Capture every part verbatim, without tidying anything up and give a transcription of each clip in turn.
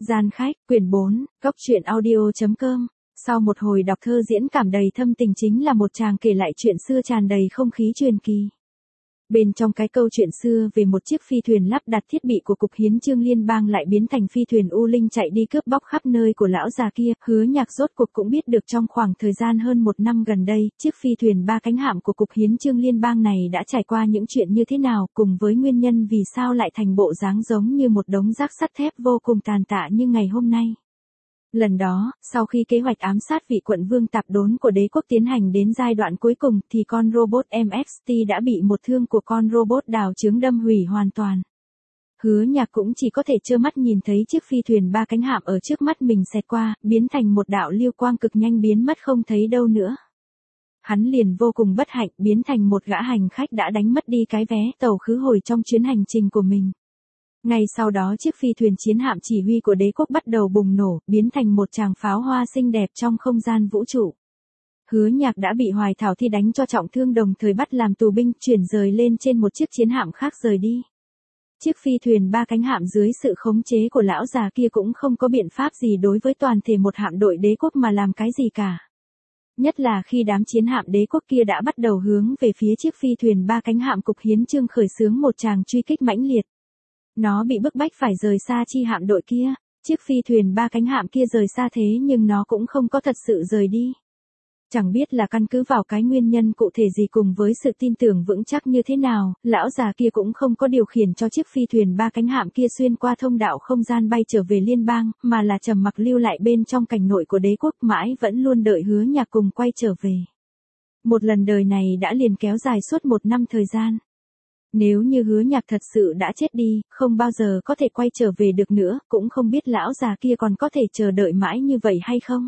Gian khách, quyển bốn, góc truyện audio.com. Sau một hồi đọc thơ diễn cảm đầy thâm tình chính là một chàng kể lại chuyện xưa tràn đầy không khí truyền kỳ. Bên trong cái câu chuyện xưa về một chiếc phi thuyền lắp đặt thiết bị của Cục Hiến chương Liên bang lại biến thành phi thuyền U Linh chạy đi cướp bóc khắp nơi của lão già kia, Hứa Nhạc rốt cuộc cũng biết được trong khoảng thời gian hơn một năm gần đây, chiếc phi thuyền ba cánh hạm của Cục Hiến chương Liên bang này đã trải qua những chuyện như thế nào, cùng với nguyên nhân vì sao lại thành bộ dáng giống như một đống rác sắt thép vô cùng tàn tạ như ngày hôm nay. Lần đó, sau khi kế hoạch ám sát vị quận vương tạp đốn của đế quốc tiến hành đến giai đoạn cuối cùng thì con robot em ích tê đã bị một thương của con robot đào chướng đâm hủy hoàn toàn. Hứa Nhạc cũng chỉ có thể trơ mắt nhìn thấy chiếc phi thuyền ba cánh hạm ở trước mắt mình xẹt qua, biến thành một đạo lưu quang cực nhanh biến mất không thấy đâu nữa. Hắn liền vô cùng bất hạnh biến thành một gã hành khách đã đánh mất đi cái vé tàu khứ hồi trong chuyến hành trình của mình. Ngay sau đó chiếc phi thuyền chiến hạm chỉ huy của đế quốc bắt đầu bùng nổ, biến thành một tràng pháo hoa xinh đẹp trong không gian vũ trụ. Hứa Nhạc đã bị Hoài Thảo Thi đánh cho trọng thương đồng thời bắt làm tù binh, chuyển rời lên trên một chiếc chiến hạm khác rời đi. Chiếc phi thuyền ba cánh hạm dưới sự khống chế của lão già kia cũng không có biện pháp gì đối với toàn thể một hạm đội đế quốc mà làm cái gì cả. Nhất là khi đám chiến hạm đế quốc kia đã bắt đầu hướng về phía chiếc phi thuyền ba cánh hạm Cục Hiến chương khởi xướng một tràng truy kích mãnh liệt. Nó bị bức bách phải rời xa chi hạm đội kia, chiếc phi thuyền ba cánh hạm kia rời xa thế nhưng nó cũng không có thật sự rời đi. Chẳng biết là căn cứ vào cái nguyên nhân cụ thể gì cùng với sự tin tưởng vững chắc như thế nào, lão già kia cũng không có điều khiển cho chiếc phi thuyền ba cánh hạm kia xuyên qua thông đạo không gian bay trở về liên bang, mà là trầm mặc lưu lại bên trong cảnh nội của đế quốc mãi vẫn luôn đợi Hứa Nhạc cùng quay trở về. Một lần đời này đã liền kéo dài suốt một năm thời gian. Nếu như Hứa Nhạc thật sự đã chết đi, không bao giờ có thể quay trở về được nữa, cũng không biết lão già kia còn có thể chờ đợi mãi như vậy hay không.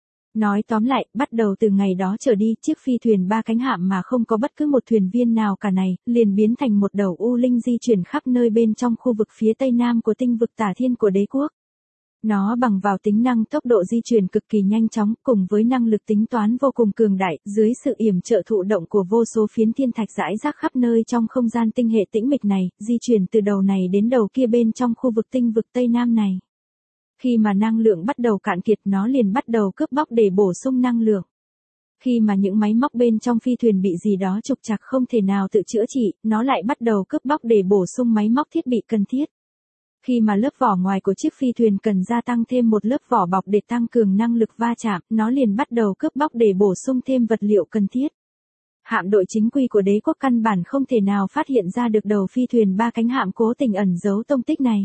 Nói tóm lại, bắt đầu từ ngày đó trở đi, chiếc phi thuyền ba cánh hạm mà không có bất cứ một thuyền viên nào cả này, liền biến thành một đầu U Linh di chuyển khắp nơi bên trong khu vực phía tây nam của tinh vực Tả Thiên của đế quốc. Nó bằng vào tính năng tốc độ di chuyển cực kỳ nhanh chóng, cùng với năng lực tính toán vô cùng cường đại, dưới sự yểm trợ thụ động của vô số phiến thiên thạch rải rác khắp nơi trong không gian tinh hệ tĩnh mịch này, di chuyển từ đầu này đến đầu kia bên trong khu vực tinh vực Tây Nam này. Khi mà năng lượng bắt đầu cạn kiệt nó liền bắt đầu cướp bóc để bổ sung năng lượng. Khi mà những máy móc bên trong phi thuyền bị gì đó trục trặc không thể nào tự chữa trị, nó lại bắt đầu cướp bóc để bổ sung máy móc thiết bị cần thiết. Khi mà lớp vỏ ngoài của chiếc phi thuyền cần gia tăng thêm một lớp vỏ bọc để tăng cường năng lực va chạm, nó liền bắt đầu cướp bóc để bổ sung thêm vật liệu cần thiết. Hạm đội chính quy của đế quốc căn bản không thể nào phát hiện ra được đầu phi thuyền ba cánh hạm cố tình ẩn giấu tông tích này.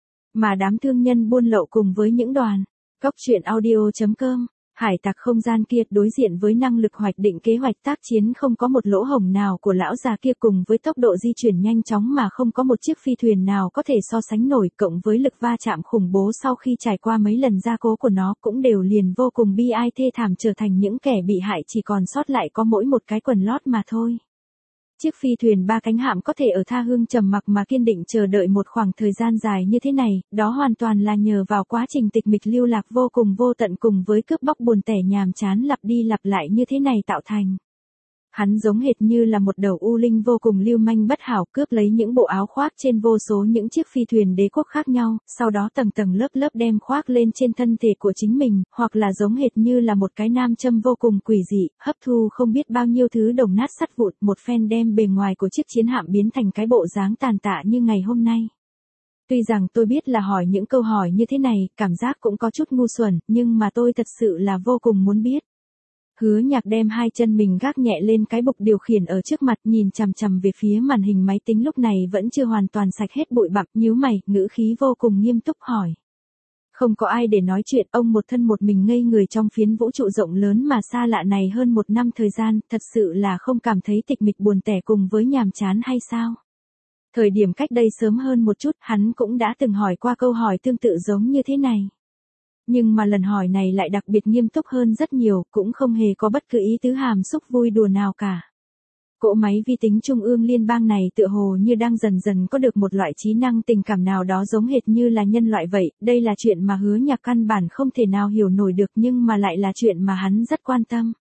Mà đám thương nhân buôn lậu cùng với những đoàn, góc truyện audio.com, hải tặc không gian kia đối diện với năng lực hoạch định kế hoạch tác chiến không có một lỗ hổng nào của lão già kia cùng với tốc độ di chuyển nhanh chóng mà không có một chiếc phi thuyền nào có thể so sánh nổi cộng với lực va chạm khủng bố sau khi trải qua mấy lần gia cố của nó cũng đều liền vô cùng bi ai thê thảm trở thành những kẻ bị hại chỉ còn sót lại có mỗi một cái quần lót mà thôi. Chiếc phi thuyền ba cánh hạm có thể ở tha hương trầm mặc mà kiên định chờ đợi một khoảng thời gian dài như thế này, đó hoàn toàn là nhờ vào quá trình tịch mịch lưu lạc vô cùng vô tận cùng với cướp bóc buồn tẻ nhàm chán lặp đi lặp lại như thế này tạo thành. Hắn giống hệt như là một đầu U Linh vô cùng lưu manh bất hảo cướp lấy những bộ áo khoác trên vô số những chiếc phi thuyền đế quốc khác nhau, sau đó tầng tầng lớp lớp đem khoác lên trên thân thể của chính mình, hoặc là giống hệt như là một cái nam châm vô cùng quỷ dị, hấp thu không biết bao nhiêu thứ đồng nát sắt vụn, một phen đem bề ngoài của chiếc chiến hạm biến thành cái bộ dáng tàn tạ như ngày hôm nay. Tuy rằng tôi biết là hỏi những câu hỏi như thế này, cảm giác cũng có chút ngu xuẩn, nhưng mà tôi thật sự là vô cùng muốn biết. Hứa Nhạc đem hai chân mình gác nhẹ lên cái bục điều khiển ở trước mặt nhìn chằm chằm về phía màn hình máy tính lúc này vẫn chưa hoàn toàn sạch hết bụi bặm, nhíu mày, ngữ khí vô cùng nghiêm túc hỏi. Không có ai để nói chuyện, ông một thân một mình ngây người trong phiến vũ trụ rộng lớn mà xa lạ này hơn một năm thời gian, thật sự là không cảm thấy tịch mịch buồn tẻ cùng với nhàm chán hay sao? Thời điểm cách đây sớm hơn một chút, hắn cũng đã từng hỏi qua câu hỏi tương tự giống như thế này. Nhưng mà lần hỏi này lại đặc biệt nghiêm túc hơn rất nhiều, cũng không hề có bất cứ ý tứ hàm xúc vui đùa nào cả. Cỗ máy vi tính trung ương liên bang này tựa hồ như đang dần dần có được một loại trí năng tình cảm nào đó giống hệt như là nhân loại vậy, đây là chuyện mà Hứa Nhạc căn bản không thể nào hiểu nổi được nhưng mà lại là chuyện mà hắn rất quan tâm.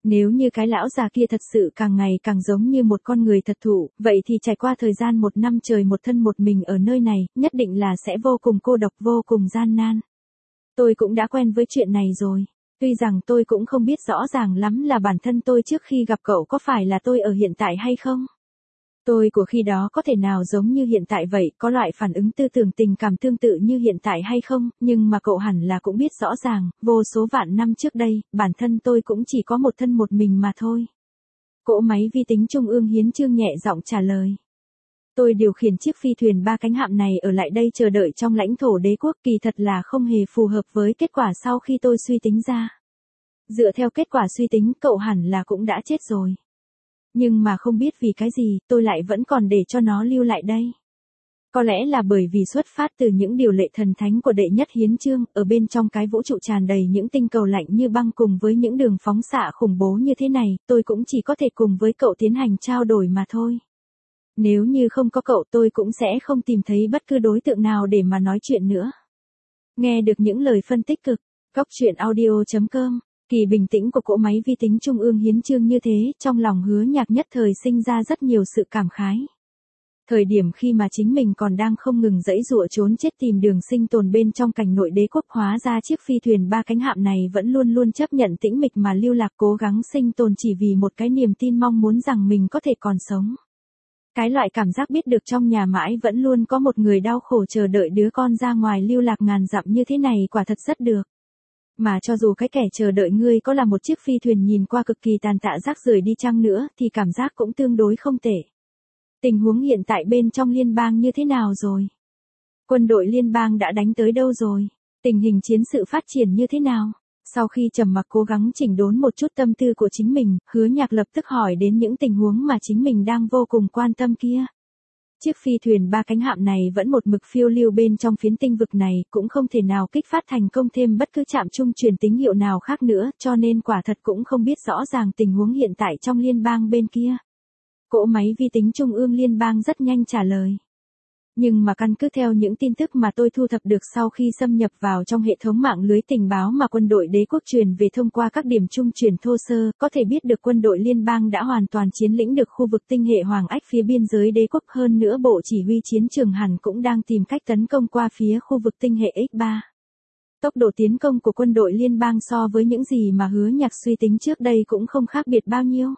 Nếu như cái lão già kia thật sự càng ngày càng giống như một con người thật thụ, vậy thì trải qua thời gian một năm trời một thân một mình ở nơi này, nhất định là sẽ vô cùng cô độc vô cùng gian nan. Tôi cũng đã quen với chuyện này rồi. Tuy rằng tôi cũng không biết rõ ràng lắm là bản thân tôi trước khi gặp cậu có phải là tôi ở hiện tại hay không. Tôi của khi đó có thể nào giống như hiện tại vậy, có loại phản ứng tư tưởng tình cảm tương tự như hiện tại hay không, nhưng mà cậu hẳn là cũng biết rõ ràng, vô số vạn năm trước đây, bản thân tôi cũng chỉ có một thân một mình mà thôi. Cỗ máy vi tính trung ương hiến chương nhẹ giọng trả lời. Tôi điều khiển chiếc phi thuyền ba cánh hạm này ở lại đây chờ đợi trong lãnh thổ đế quốc, kỳ thật là không hề phù hợp với kết quả sau khi tôi suy tính ra. Dựa theo kết quả suy tính, cậu hẳn là cũng đã chết rồi. Nhưng mà không biết vì cái gì, tôi lại vẫn còn để cho nó lưu lại đây. Có lẽ là bởi vì xuất phát từ những điều lệ thần thánh của đệ nhất hiến chương, ở bên trong cái vũ trụ tràn đầy những tinh cầu lạnh như băng cùng với những đường phóng xạ khủng bố như thế này, tôi cũng chỉ có thể cùng với cậu tiến hành trao đổi mà thôi. Nếu như không có cậu tôi cũng sẽ không tìm thấy bất cứ đối tượng nào để mà nói chuyện nữa. Nghe được những lời phân tích cực, góc truyện audio chấm com, kỳ bình tĩnh của cỗ máy vi tính trung ương hiến chương như thế, trong lòng Hứa Nhạc nhất thời sinh ra rất nhiều sự cảm khái. Thời điểm khi mà chính mình còn đang không ngừng giãy giụa trốn chết tìm đường sinh tồn bên trong cảnh nội đế quốc, hóa ra chiếc phi thuyền ba cánh hạm này vẫn luôn luôn chấp nhận tĩnh mịch mà lưu lạc, cố gắng sinh tồn chỉ vì một cái niềm tin mong muốn rằng mình có thể còn sống. Cái loại cảm giác biết được trong nhà mãi vẫn luôn có một người đau khổ chờ đợi đứa con ra ngoài lưu lạc ngàn dặm như thế này quả thật rất được. Mà cho dù cái kẻ chờ đợi ngươi có là một chiếc phi thuyền nhìn qua cực kỳ tàn tạ rác rưởi đi chăng nữa thì cảm giác cũng tương đối không tệ. Tình huống hiện tại bên trong liên bang như thế nào rồi? Quân đội liên bang đã đánh tới đâu rồi? Tình hình chiến sự phát triển như thế nào? Sau khi trầm mặc cố gắng chỉnh đốn một chút tâm tư của chính mình, Hứa Nhạc lập tức hỏi đến những tình huống mà chính mình đang vô cùng quan tâm kia. Chiếc phi thuyền ba cánh hạm này vẫn một mực phiêu lưu bên trong phiến tinh vực này, cũng không thể nào kích phát thành công thêm bất cứ trạm trung truyền tín hiệu nào khác nữa, cho nên quả thật cũng không biết rõ ràng tình huống hiện tại trong liên bang bên kia. Cỗ máy vi tính trung ương liên bang rất nhanh trả lời. Nhưng mà căn cứ theo những tin tức mà tôi thu thập được sau khi xâm nhập vào trong hệ thống mạng lưới tình báo mà quân đội đế quốc truyền về thông qua các điểm trung truyền thô sơ, có thể biết được quân đội liên bang đã hoàn toàn chiếm lĩnh được khu vực tinh hệ Hoàng Ách phía biên giới đế quốc, hơn nữa bộ chỉ huy chiến trường hẳn cũng đang tìm cách tấn công qua phía khu vực tinh hệ ích ba. Tốc độ tiến công của quân đội liên bang so với những gì mà Hứa Nhạc suy tính trước đây cũng không khác biệt bao nhiêu.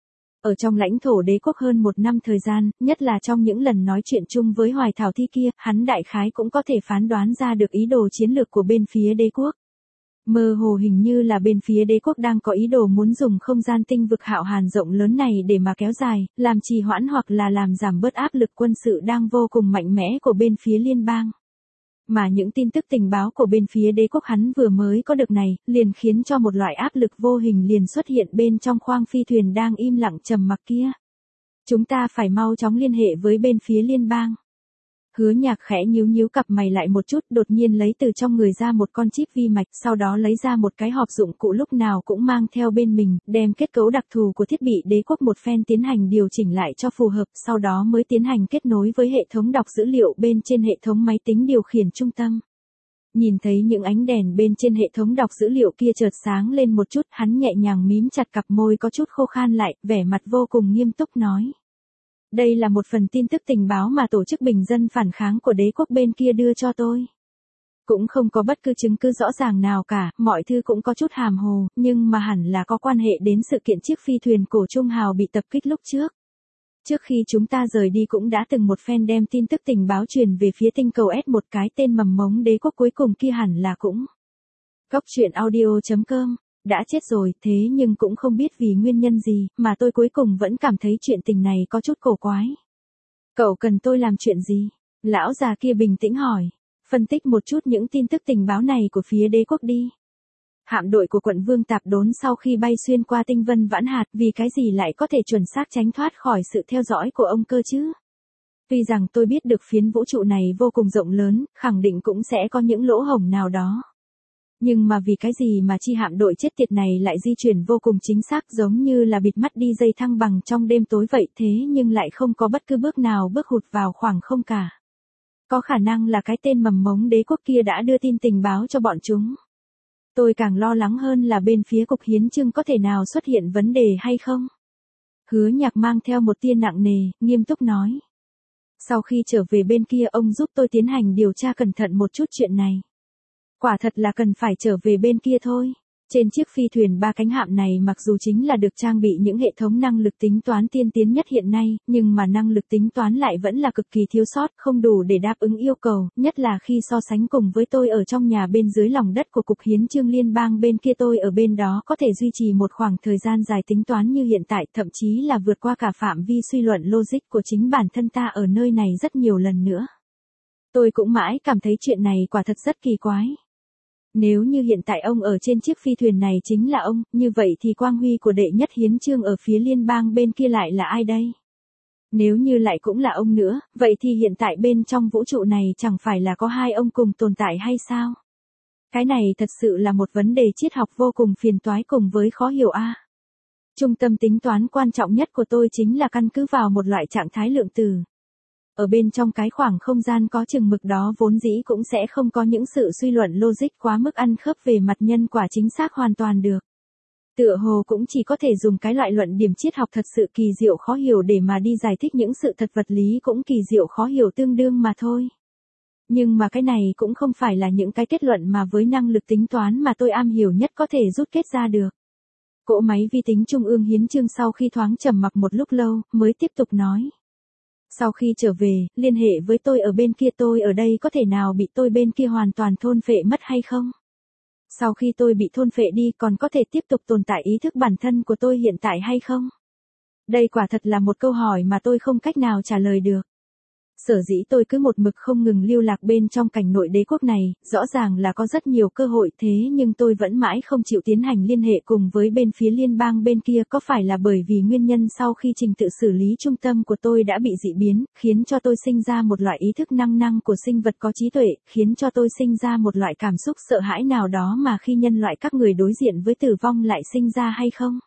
Ở trong lãnh thổ đế quốc hơn một năm thời gian, nhất là trong những lần nói chuyện chung với Hoài Thảo Thi kia, hắn đại khái cũng có thể phán đoán ra được ý đồ chiến lược của bên phía đế quốc. Mơ hồ hình như là bên phía đế quốc đang có ý đồ muốn dùng không gian tinh vực hạo hàn rộng lớn này để mà kéo dài, làm trì hoãn hoặc là làm giảm bớt áp lực quân sự đang vô cùng mạnh mẽ của bên phía liên bang. Mà những tin tức tình báo của bên phía đế quốc hắn vừa mới có được này, liền khiến cho một loại áp lực vô hình liền xuất hiện bên trong khoang phi thuyền đang im lặng trầm mặc kia. Chúng ta phải mau chóng liên hệ với bên phía liên bang. Hứa Nhạc khẽ nhíu nhíu cặp mày lại một chút, đột nhiên lấy từ trong người ra một con chip vi mạch, sau đó lấy ra một cái hộp dụng cụ lúc nào cũng mang theo bên mình, đem kết cấu đặc thù của thiết bị đế quốc một phen tiến hành điều chỉnh lại cho phù hợp, sau đó mới tiến hành kết nối với hệ thống đọc dữ liệu bên trên hệ thống máy tính điều khiển trung tâm. Nhìn thấy những ánh đèn bên trên hệ thống đọc dữ liệu kia chợt sáng lên một chút, hắn nhẹ nhàng mím chặt cặp môi có chút khô khan lại, vẻ mặt vô cùng nghiêm túc nói. Đây là một phần tin tức tình báo mà tổ chức bình dân phản kháng của đế quốc bên kia đưa cho tôi. Cũng không có bất cứ chứng cứ rõ ràng nào cả, mọi thứ cũng có chút hàm hồ, nhưng mà hẳn là có quan hệ đến sự kiện chiếc phi thuyền cổ trung hào bị tập kích lúc trước. Trước khi chúng ta rời đi cũng đã từng một phen đem tin tức tình báo truyền về phía tinh cầu S một cái tên mầm mống đế quốc cuối cùng kia hẳn là cũng. Góc truyện audio chấm com đã chết rồi, thế nhưng cũng không biết vì nguyên nhân gì, mà tôi cuối cùng vẫn cảm thấy chuyện tình này có chút cổ quái. Cậu cần tôi làm chuyện gì? Lão già kia bình tĩnh hỏi. Phân tích một chút những tin tức tình báo này của phía đế quốc đi. Hạm đội của quận Vương Tạp Đốn sau khi bay xuyên qua tinh vân Vãn Hạt, vì cái gì lại có thể chuẩn xác tránh thoát khỏi sự theo dõi của ông cơ chứ? Tuy rằng tôi biết được phiến vũ trụ này vô cùng rộng lớn, khẳng định cũng sẽ có những lỗ hổng nào đó. Nhưng mà vì cái gì mà chi hạm đội chết tiệt này lại di chuyển vô cùng chính xác, giống như là bịt mắt đi dây thăng bằng trong đêm tối vậy, thế nhưng lại không có bất cứ bước nào bước hụt vào khoảng không cả. Có khả năng là cái tên mầm mống đế quốc kia đã đưa tin tình báo cho bọn chúng. Tôi càng lo lắng hơn là bên phía cục hiến chương có thể nào xuất hiện vấn đề hay không. Hứa Nhạc mang theo một tia nặng nề, nghiêm túc nói. Sau khi trở về bên kia ông giúp tôi tiến hành điều tra cẩn thận một chút chuyện này. Quả thật là cần phải trở về bên kia thôi. Trên chiếc phi thuyền ba cánh hạm này mặc dù chính là được trang bị những hệ thống năng lực tính toán tiên tiến nhất hiện nay, nhưng mà năng lực tính toán lại vẫn là cực kỳ thiếu sót, không đủ để đáp ứng yêu cầu, nhất là khi so sánh cùng với tôi ở trong nhà bên dưới lòng đất của Cục Hiến chương Liên bang bên kia tôi ở bên đó có thể duy trì một khoảng thời gian dài tính toán như hiện tại, thậm chí là vượt qua cả phạm vi suy luận logic của chính bản thân ta ở nơi này rất nhiều lần nữa. Tôi cũng mãi cảm thấy chuyện này quả thật rất kỳ quái. Nếu như hiện tại ông ở trên chiếc phi thuyền này chính là ông, như vậy thì quang huy của đệ nhất hiến chương ở phía liên bang bên kia lại là ai đây? Nếu như lại cũng là ông nữa, vậy thì hiện tại bên trong vũ trụ này chẳng phải là có hai ông cùng tồn tại hay sao? Cái này thật sự là một vấn đề triết học vô cùng phiền toái cùng với khó hiểu a. Trung tâm tính toán quan trọng nhất của tôi chính là căn cứ vào một loại trạng thái lượng tử. Ở bên trong cái khoảng không gian có chừng mực đó vốn dĩ cũng sẽ không có những sự suy luận logic quá mức ăn khớp về mặt nhân quả chính xác hoàn toàn được. Tựa hồ cũng chỉ có thể dùng cái loại luận điểm triết học thật sự kỳ diệu khó hiểu để mà đi giải thích những sự thật vật lý cũng kỳ diệu khó hiểu tương đương mà thôi. Nhưng mà cái này cũng không phải là những cái kết luận mà với năng lực tính toán mà tôi am hiểu nhất có thể rút kết ra được. Cỗ máy vi tính trung ương hiến chương sau khi thoáng trầm mặc một lúc lâu, mới tiếp tục nói. Sau khi trở về, liên hệ với tôi ở bên kia tôi ở đây có thể nào bị tôi bên kia hoàn toàn thôn phệ mất hay không? Sau khi tôi bị thôn phệ đi còn có thể tiếp tục tồn tại ý thức bản thân của tôi hiện tại hay không? Đây quả thật là một câu hỏi mà tôi không cách nào trả lời được. Sở dĩ tôi cứ một mực không ngừng lưu lạc bên trong cảnh nội đế quốc này, rõ ràng là có rất nhiều cơ hội thế nhưng tôi vẫn mãi không chịu tiến hành liên hệ cùng với bên phía liên bang bên kia có phải là bởi vì nguyên nhân sau khi trình tự xử lý trung tâm của tôi đã bị dị biến, khiến cho tôi sinh ra một loại ý thức năng năng của sinh vật có trí tuệ, khiến cho tôi sinh ra một loại cảm xúc sợ hãi nào đó mà khi nhân loại các người đối diện với tử vong lại sinh ra hay không?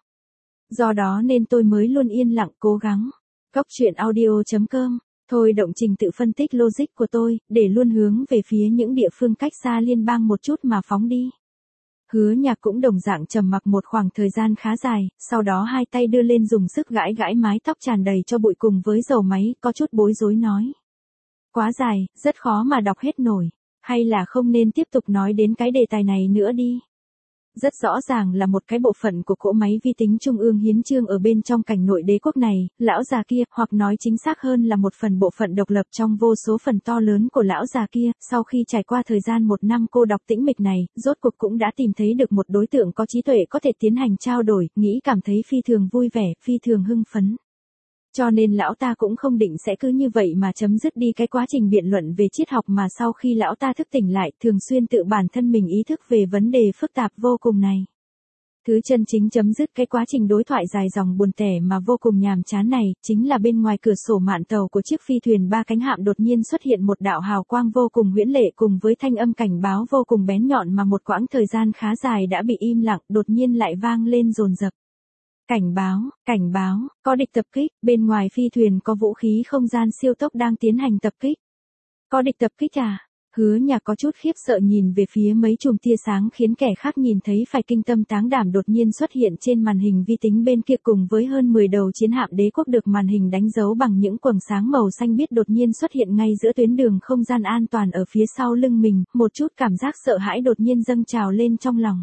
Do đó nên tôi mới luôn yên lặng cố gắng. Góc truyện audio chấm com Thôi động trình tự phân tích logic của tôi, để luôn hướng về phía những địa phương cách xa liên bang một chút mà phóng đi. Hứa Nhạc cũng đồng dạng trầm mặc một khoảng thời gian khá dài, sau đó hai tay đưa lên dùng sức gãi gãi mái tóc tràn đầy cho bụi cùng với dầu máy, có chút bối rối nói. Quá dài, rất khó mà đọc hết nổi, hay là không nên tiếp tục nói đến cái đề tài này nữa đi. Rất rõ ràng là một cái bộ phận của cỗ máy vi tính trung ương hiến chương ở bên trong cảnh nội đế quốc này, lão già kia, hoặc nói chính xác hơn là một phần bộ phận độc lập trong vô số phần to lớn của lão già kia, sau khi trải qua thời gian một năm cô độc tĩnh mịch này, rốt cuộc cũng đã tìm thấy được một đối tượng có trí tuệ có thể tiến hành trao đổi, nghĩ cảm thấy phi thường vui vẻ, phi thường hưng phấn. Cho nên lão ta cũng không định sẽ cứ như vậy mà chấm dứt đi cái quá trình biện luận về triết học mà sau khi lão ta thức tỉnh lại thường xuyên tự bản thân mình ý thức về vấn đề phức tạp vô cùng này. Thứ chân chính chấm dứt cái quá trình đối thoại dài dòng buồn tẻ mà vô cùng nhàm chán này, chính là bên ngoài cửa sổ mạn tàu của chiếc phi thuyền ba cánh hạm đột nhiên xuất hiện một đạo hào quang vô cùng huyễn lệ cùng với thanh âm cảnh báo vô cùng bén nhọn mà một quãng thời gian khá dài đã bị im lặng, đột nhiên lại vang lên dồn dập. Cảnh báo, cảnh báo, có địch tập kích, bên ngoài phi thuyền có vũ khí không gian siêu tốc đang tiến hành tập kích. Có địch tập kích à? Hứa Nhạc có chút khiếp sợ nhìn về phía mấy chùm tia sáng khiến kẻ khác nhìn thấy phải kinh tâm táng đảm đột nhiên xuất hiện trên màn hình vi tính bên kia cùng với hơn mười đầu chiến hạm đế quốc được màn hình đánh dấu bằng những quầng sáng màu xanh biếc đột nhiên xuất hiện ngay giữa tuyến đường không gian an toàn ở phía sau lưng mình, một chút cảm giác sợ hãi đột nhiên dâng trào lên trong lòng.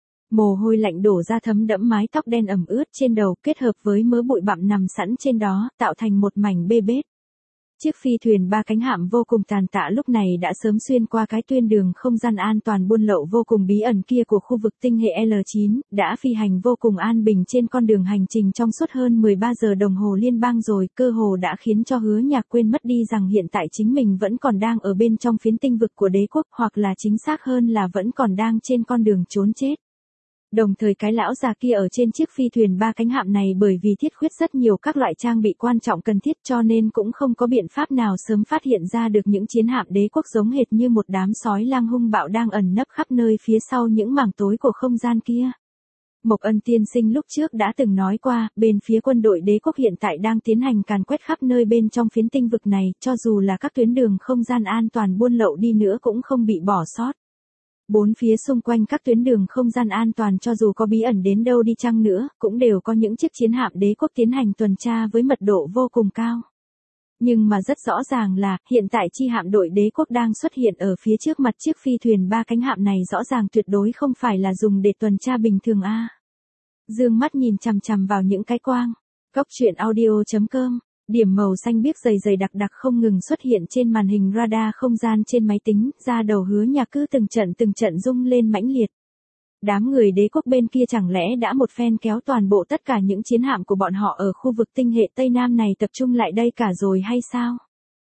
Mồ hôi lạnh đổ ra thấm đẫm mái tóc đen ẩm ướt trên đầu kết hợp với mớ bụi bặm nằm sẵn trên đó, tạo thành một mảnh bê bết. Chiếc phi thuyền ba cánh hạm vô cùng tàn tạ lúc này đã sớm xuyên qua cái tuyến đường không gian an toàn buôn lậu vô cùng bí ẩn kia của khu vực tinh hệ L chín, đã phi hành vô cùng an bình trên con đường hành trình trong suốt hơn mười ba giờ đồng hồ liên bang rồi, cơ hồ đã khiến cho Hứa Nhạc quên mất đi rằng hiện tại chính mình vẫn còn đang ở bên trong phiến tinh vực của đế quốc, hoặc là chính xác hơn là vẫn còn đang trên con đường trốn chết. Đồng thời cái lão già kia ở trên chiếc phi thuyền ba cánh hạm này bởi vì thiết khuyết rất nhiều các loại trang bị quan trọng cần thiết cho nên cũng không có biện pháp nào sớm phát hiện ra được những chiến hạm đế quốc giống hệt như một đám sói lang hung bạo đang ẩn nấp khắp nơi phía sau những mảng tối của không gian kia. Mộc Ân tiên sinh lúc trước đã từng nói qua, bên phía quân đội đế quốc hiện tại đang tiến hành càn quét khắp nơi bên trong phiến tinh vực này, cho dù là các tuyến đường không gian an toàn buôn lậu đi nữa cũng không bị bỏ sót. Bốn phía xung quanh các tuyến đường không gian an toàn cho dù có bí ẩn đến đâu đi chăng nữa, cũng đều có những chiếc chiến hạm đế quốc tiến hành tuần tra với mật độ vô cùng cao. Nhưng mà rất rõ ràng là, hiện tại chi hạm đội đế quốc đang xuất hiện ở phía trước mặt chiếc phi thuyền ba cánh hạm này rõ ràng tuyệt đối không phải là dùng để tuần tra bình thường a. Dương mắt nhìn chằm chằm vào những cái quang. Góc truyện audio chấm com. Điểm màu xanh biếc dày dày đặc đặc không ngừng xuất hiện trên màn hình radar không gian trên máy tính, ra đầu Hứa Nhạc cứ từng trận từng trận rung lên mãnh liệt. Đám người đế quốc bên kia chẳng lẽ đã một phen kéo toàn bộ tất cả những chiến hạm của bọn họ ở khu vực tinh hệ Tây Nam này tập trung lại đây cả rồi hay sao?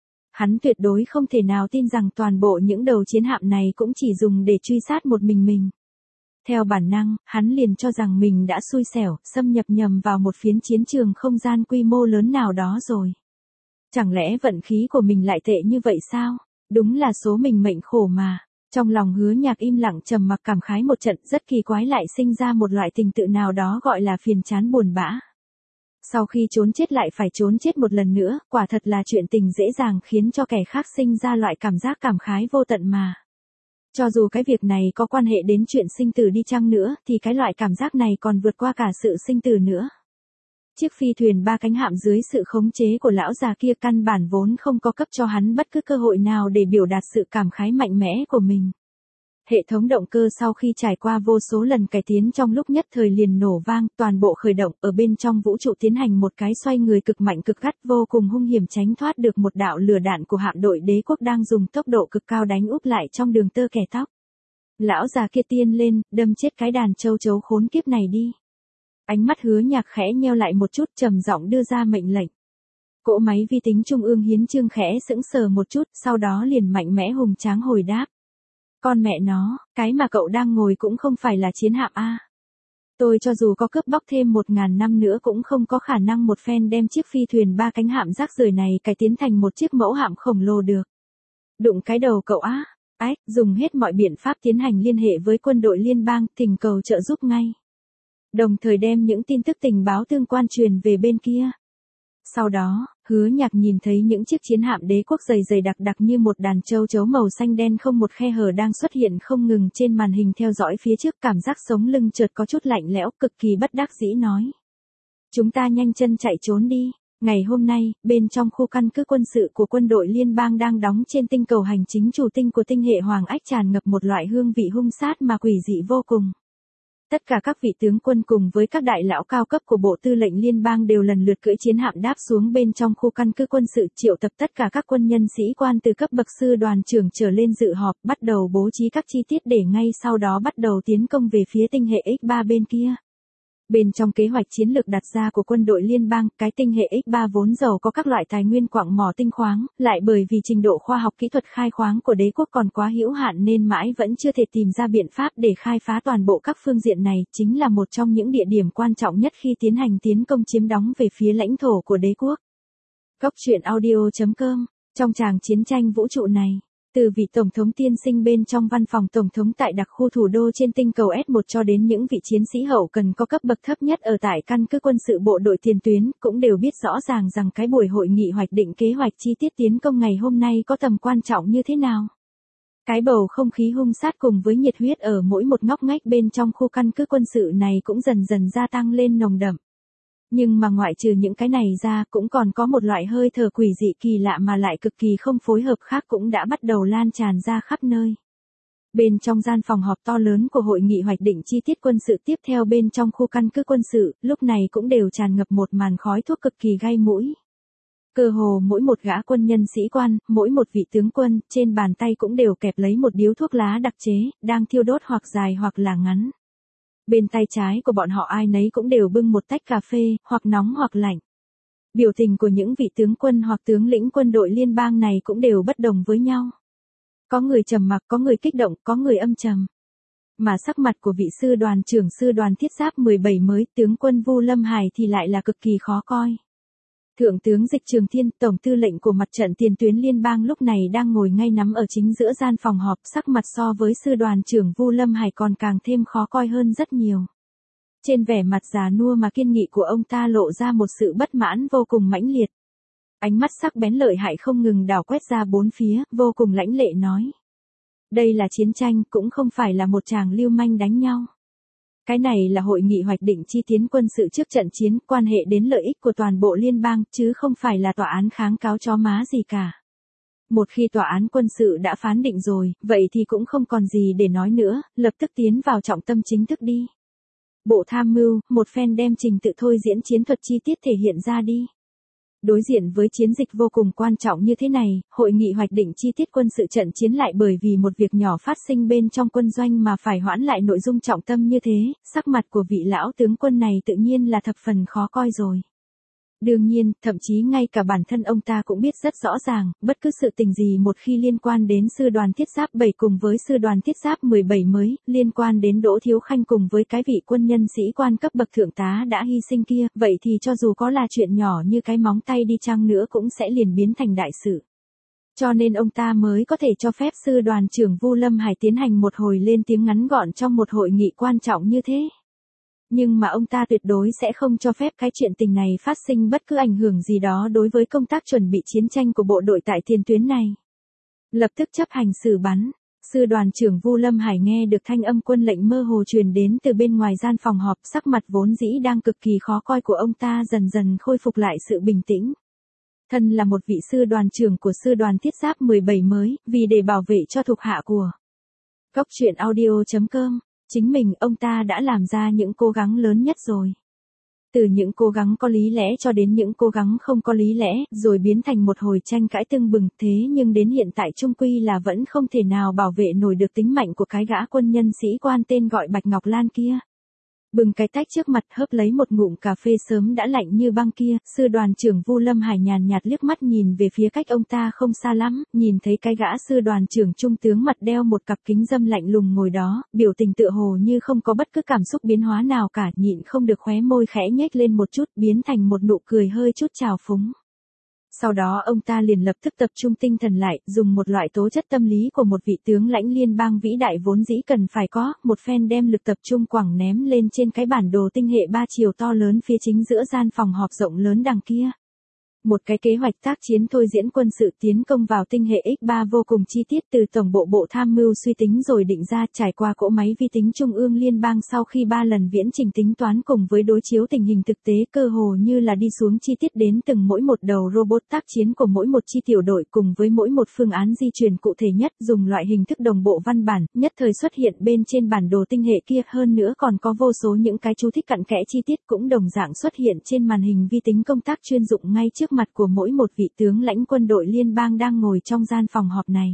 Hắn tuyệt đối không thể nào tin rằng toàn bộ những đầu chiến hạm này cũng chỉ dùng để truy sát một mình mình. Theo bản năng, hắn liền cho rằng mình đã xui xẻo, xâm nhập nhầm vào một phiến chiến trường không gian quy mô lớn nào đó rồi. Chẳng lẽ vận khí của mình lại tệ như vậy sao? Đúng là số mình mệnh khổ mà. Trong lòng Hứa Nhạc im lặng trầm mặc cảm khái một trận, rất kỳ quái lại sinh ra một loại tình tự nào đó gọi là phiền chán buồn bã. Sau khi trốn chết lại phải trốn chết một lần nữa, quả thật là chuyện tình dễ dàng khiến cho kẻ khác sinh ra loại cảm giác cảm khái vô tận mà. Cho dù cái việc này có quan hệ đến chuyện sinh tử đi chăng nữa, thì cái loại cảm giác này còn vượt qua cả sự sinh tử nữa. Chiếc phi thuyền ba cánh hạm dưới sự khống chế của lão già kia căn bản vốn không có cấp cho hắn bất cứ cơ hội nào để biểu đạt sự cảm khái mạnh mẽ của mình. Hệ thống động cơ sau khi trải qua vô số lần cải tiến trong lúc nhất thời liền nổ vang, toàn bộ khởi động ở bên trong vũ trụ tiến hành một cái xoay người cực mạnh cực gắt vô cùng hung hiểm tránh thoát được một đạo lửa đạn của hạm đội đế quốc đang dùng tốc độ cực cao đánh úp lại trong đường tơ kẻ tóc. Lão già kia tiên lên, đâm chết cái đàn châu chấu khốn kiếp này đi. Ánh mắt Hứa Nhạc khẽ nheo lại một chút trầm giọng đưa ra mệnh lệnh. Cỗ máy vi tính trung ương hiến chương khẽ sững sờ một chút, sau đó liền mạnh mẽ hùng tráng hồi đáp. Con mẹ nó, cái mà cậu đang ngồi cũng không phải là chiến hạm a. Tôi cho dù có cướp bóc thêm một ngàn năm nữa cũng không có khả năng một phen đem chiếc phi thuyền ba cánh hạm rác rưởi này cải tiến thành một chiếc mẫu hạm khổng lồ được. Đụng cái đầu cậu á, ách, dùng hết mọi biện pháp tiến hành liên hệ với quân đội liên bang, thỉnh cầu trợ giúp ngay. Đồng thời đem những tin tức tình báo tương quan truyền về bên kia. Sau đó, Hứa Nhạc nhìn thấy những chiếc chiến hạm đế quốc dày dày đặc đặc như một đàn châu chấu màu xanh đen không một khe hở đang xuất hiện không ngừng trên màn hình theo dõi phía trước, cảm giác sống lưng chợt có chút lạnh lẽo, cực kỳ bất đắc dĩ nói. Chúng ta nhanh chân chạy trốn đi. Ngày hôm nay, bên trong khu căn cứ quân sự của quân đội liên bang đang đóng trên tinh cầu hành chính chủ tinh của tinh hệ Hoàng Ách tràn ngập một loại hương vị hung sát mà quỷ dị vô cùng. Tất cả các vị tướng quân cùng với các đại lão cao cấp của Bộ Tư lệnh Liên bang đều lần lượt cưỡi chiến hạm đáp xuống bên trong khu căn cứ quân sự, triệu tập tất cả các quân nhân sĩ quan từ cấp bậc sư đoàn trưởng trở lên dự họp, bắt đầu bố trí các chi tiết để ngay sau đó bắt đầu tiến công về phía tinh hệ ích ba bên kia. Bên trong kế hoạch chiến lược đặt ra của quân đội liên bang, cái tinh hệ ích ba vốn giàu có các loại tài nguyên quặng mỏ tinh khoáng, lại bởi vì trình độ khoa học kỹ thuật khai khoáng của đế quốc còn quá hữu hạn nên mãi vẫn chưa thể tìm ra biện pháp để khai phá toàn bộ các phương diện này, chính là một trong những địa điểm quan trọng nhất khi tiến hành tiến công chiếm đóng về phía lãnh thổ của đế quốc. Góc truyện audio chấm com. Trong tràng chiến tranh vũ trụ này, từ vị Tổng thống tiên sinh bên trong văn phòng Tổng thống tại đặc khu thủ đô trên tinh cầu S một cho đến những vị chiến sĩ hậu cần có cấp bậc thấp nhất ở tại căn cứ quân sự bộ đội tiền tuyến, cũng đều biết rõ ràng rằng cái buổi hội nghị hoạch định kế hoạch chi tiết tiến công ngày hôm nay có tầm quan trọng như thế nào. Cái bầu không khí hung sát cùng với nhiệt huyết ở mỗi một ngóc ngách bên trong khu căn cứ quân sự này cũng dần dần gia tăng lên nồng đậm. Nhưng mà ngoại trừ những cái này ra cũng còn có một loại hơi thở quỷ dị kỳ lạ mà lại cực kỳ không phối hợp khác cũng đã bắt đầu lan tràn ra khắp nơi. Bên trong gian phòng họp to lớn của hội nghị hoạch định chi tiết quân sự tiếp theo bên trong khu căn cứ quân sự, lúc này cũng đều tràn ngập một màn khói thuốc cực kỳ gai mũi. Cơ hồ mỗi một gã quân nhân sĩ quan, mỗi một vị tướng quân, trên bàn tay cũng đều kẹp lấy một điếu thuốc lá đặc chế, đang thiêu đốt hoặc dài hoặc là ngắn. Bên tay trái của bọn họ ai nấy cũng đều bưng một tách cà phê, hoặc nóng hoặc lạnh. Biểu tình của những vị tướng quân hoặc tướng lĩnh quân đội liên bang này cũng đều bất đồng với nhau. Có người trầm mặc, có người kích động, có người âm trầm. Mà sắc mặt của vị sư đoàn trưởng sư đoàn thiết giáp mười bảy mới tướng quân Vu Lâm Hải thì lại là cực kỳ khó coi. Thượng tướng Dịch Trường Thiên, tổng tư lệnh của mặt trận tiền tuyến liên bang lúc này đang ngồi ngay nắm ở chính giữa gian phòng họp, sắc mặt so với sư đoàn trưởng Vu Lâm Hải còn càng thêm khó coi hơn rất nhiều. Trên vẻ mặt già nua mà kiên nghị của ông ta lộ ra một sự bất mãn vô cùng mãnh liệt. Ánh mắt sắc bén lợi hại không ngừng đảo quét ra bốn phía, vô cùng lãnh lệ nói. Đây là chiến tranh, cũng không phải là một tràng lưu manh đánh nhau. Cái này là hội nghị hoạch định chi tiến quân sự trước trận chiến, quan hệ đến lợi ích của toàn bộ liên bang, chứ không phải là tòa án kháng cáo chó má gì cả. Một khi tòa án quân sự đã phán định rồi, vậy thì cũng không còn gì để nói nữa, lập tức tiến vào trọng tâm chính thức đi. Bộ tham mưu, một phen đem trình tự thôi diễn chiến thuật chi tiết thể hiện ra đi. Đối diện với chiến dịch vô cùng quan trọng như thế này, hội nghị hoạch định chi tiết quân sự trận chiến lại bởi vì một việc nhỏ phát sinh bên trong quân doanh mà phải hoãn lại nội dung trọng tâm như thế, sắc mặt của vị lão tướng quân này tự nhiên là thập phần khó coi rồi. Đương nhiên, thậm chí ngay cả bản thân ông ta cũng biết rất rõ ràng, bất cứ sự tình gì một khi liên quan đến sư đoàn thiết giáp bảy cùng với sư đoàn thiết giáp mười bảy mới, liên quan đến Đỗ Thiếu Khanh cùng với cái vị quân nhân sĩ quan cấp bậc thượng tá đã hy sinh kia, vậy thì cho dù có là chuyện nhỏ như cái móng tay đi chăng nữa cũng sẽ liền biến thành đại sự. Cho nên ông ta mới có thể cho phép sư đoàn trưởng Vu Lâm Hải tiến hành một hồi lên tiếng ngắn gọn trong một hội nghị quan trọng như thế. Nhưng mà ông ta tuyệt đối sẽ không cho phép cái chuyện tình này phát sinh bất cứ ảnh hưởng gì đó đối với công tác chuẩn bị chiến tranh của bộ đội tại tiền tuyến này. Lập tức chấp hành xử bắn, sư đoàn trưởng Vu Lâm Hải nghe được thanh âm quân lệnh mơ hồ truyền đến từ bên ngoài gian phòng họp, sắc mặt vốn dĩ đang cực kỳ khó coi của ông ta dần dần khôi phục lại sự bình tĩnh. Thân là một vị sư đoàn trưởng của sư đoàn thiết giáp mười bảy mới, vì để bảo vệ cho thuộc hạ của Cốc truyện audio chấm com, chính mình ông ta đã làm ra những cố gắng lớn nhất rồi. Từ những cố gắng có lý lẽ cho đến những cố gắng không có lý lẽ, rồi biến thành một hồi tranh cãi tưng bừng, thế nhưng đến hiện tại chung quy là vẫn không thể nào bảo vệ nổi được tính mạnh của cái gã quân nhân sĩ quan tên gọi Bạch Ngọc Lan kia. Bừng cái tách trước mặt hớp lấy một ngụm cà phê sớm đã lạnh như băng kia, sư đoàn trưởng Vu Lâm Hải nhàn nhạt liếc mắt nhìn về phía cách ông ta không xa lắm, nhìn thấy cái gã sư đoàn trưởng trung tướng mặt đeo một cặp kính dâm lạnh lùng ngồi đó, biểu tình tựa hồ như không có bất cứ cảm xúc biến hóa nào cả, nhịn không được khóe môi khẽ nhếch lên một chút, biến thành một nụ cười hơi chút trào phúng. Sau đó ông ta liền lập tức tập trung tinh thần lại, dùng một loại tố chất tâm lý của một vị tướng lãnh liên bang vĩ đại vốn dĩ cần phải có, một phen đem lực tập trung quẳng ném lên trên cái bản đồ tinh hệ ba chiều to lớn phía chính giữa gian phòng họp rộng lớn đằng kia. Một cái kế hoạch tác chiến thôi diễn quân sự tiến công vào tinh hệ ích ba vô cùng chi tiết từ tổng bộ bộ tham mưu suy tính rồi định ra, trải qua cỗ máy vi tính trung ương liên bang sau khi ba lần viễn trình tính toán cùng với đối chiếu tình hình thực tế, cơ hồ như là đi xuống chi tiết đến từng mỗi một đầu robot tác chiến của mỗi một chi tiểu đội cùng với mỗi một phương án di chuyển cụ thể nhất, dùng loại hình thức đồng bộ văn bản, nhất thời xuất hiện bên trên bản đồ tinh hệ kia, hơn nữa còn có vô số những cái chú thích cặn kẽ chi tiết cũng đồng dạng xuất hiện trên màn hình vi tính công tác chuyên dụng ngay trước mặt của mỗi một vị tướng lãnh quân đội liên bang đang ngồi trong gian phòng họp này.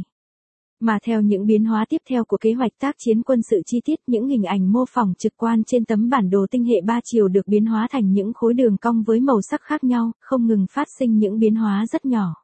Mà theo những biến hóa tiếp theo của kế hoạch tác chiến quân sự chi tiết, những hình ảnh mô phỏng trực quan trên tấm bản đồ tinh hệ ba chiều được biến hóa thành những khối đường cong với màu sắc khác nhau, không ngừng phát sinh những biến hóa rất nhỏ.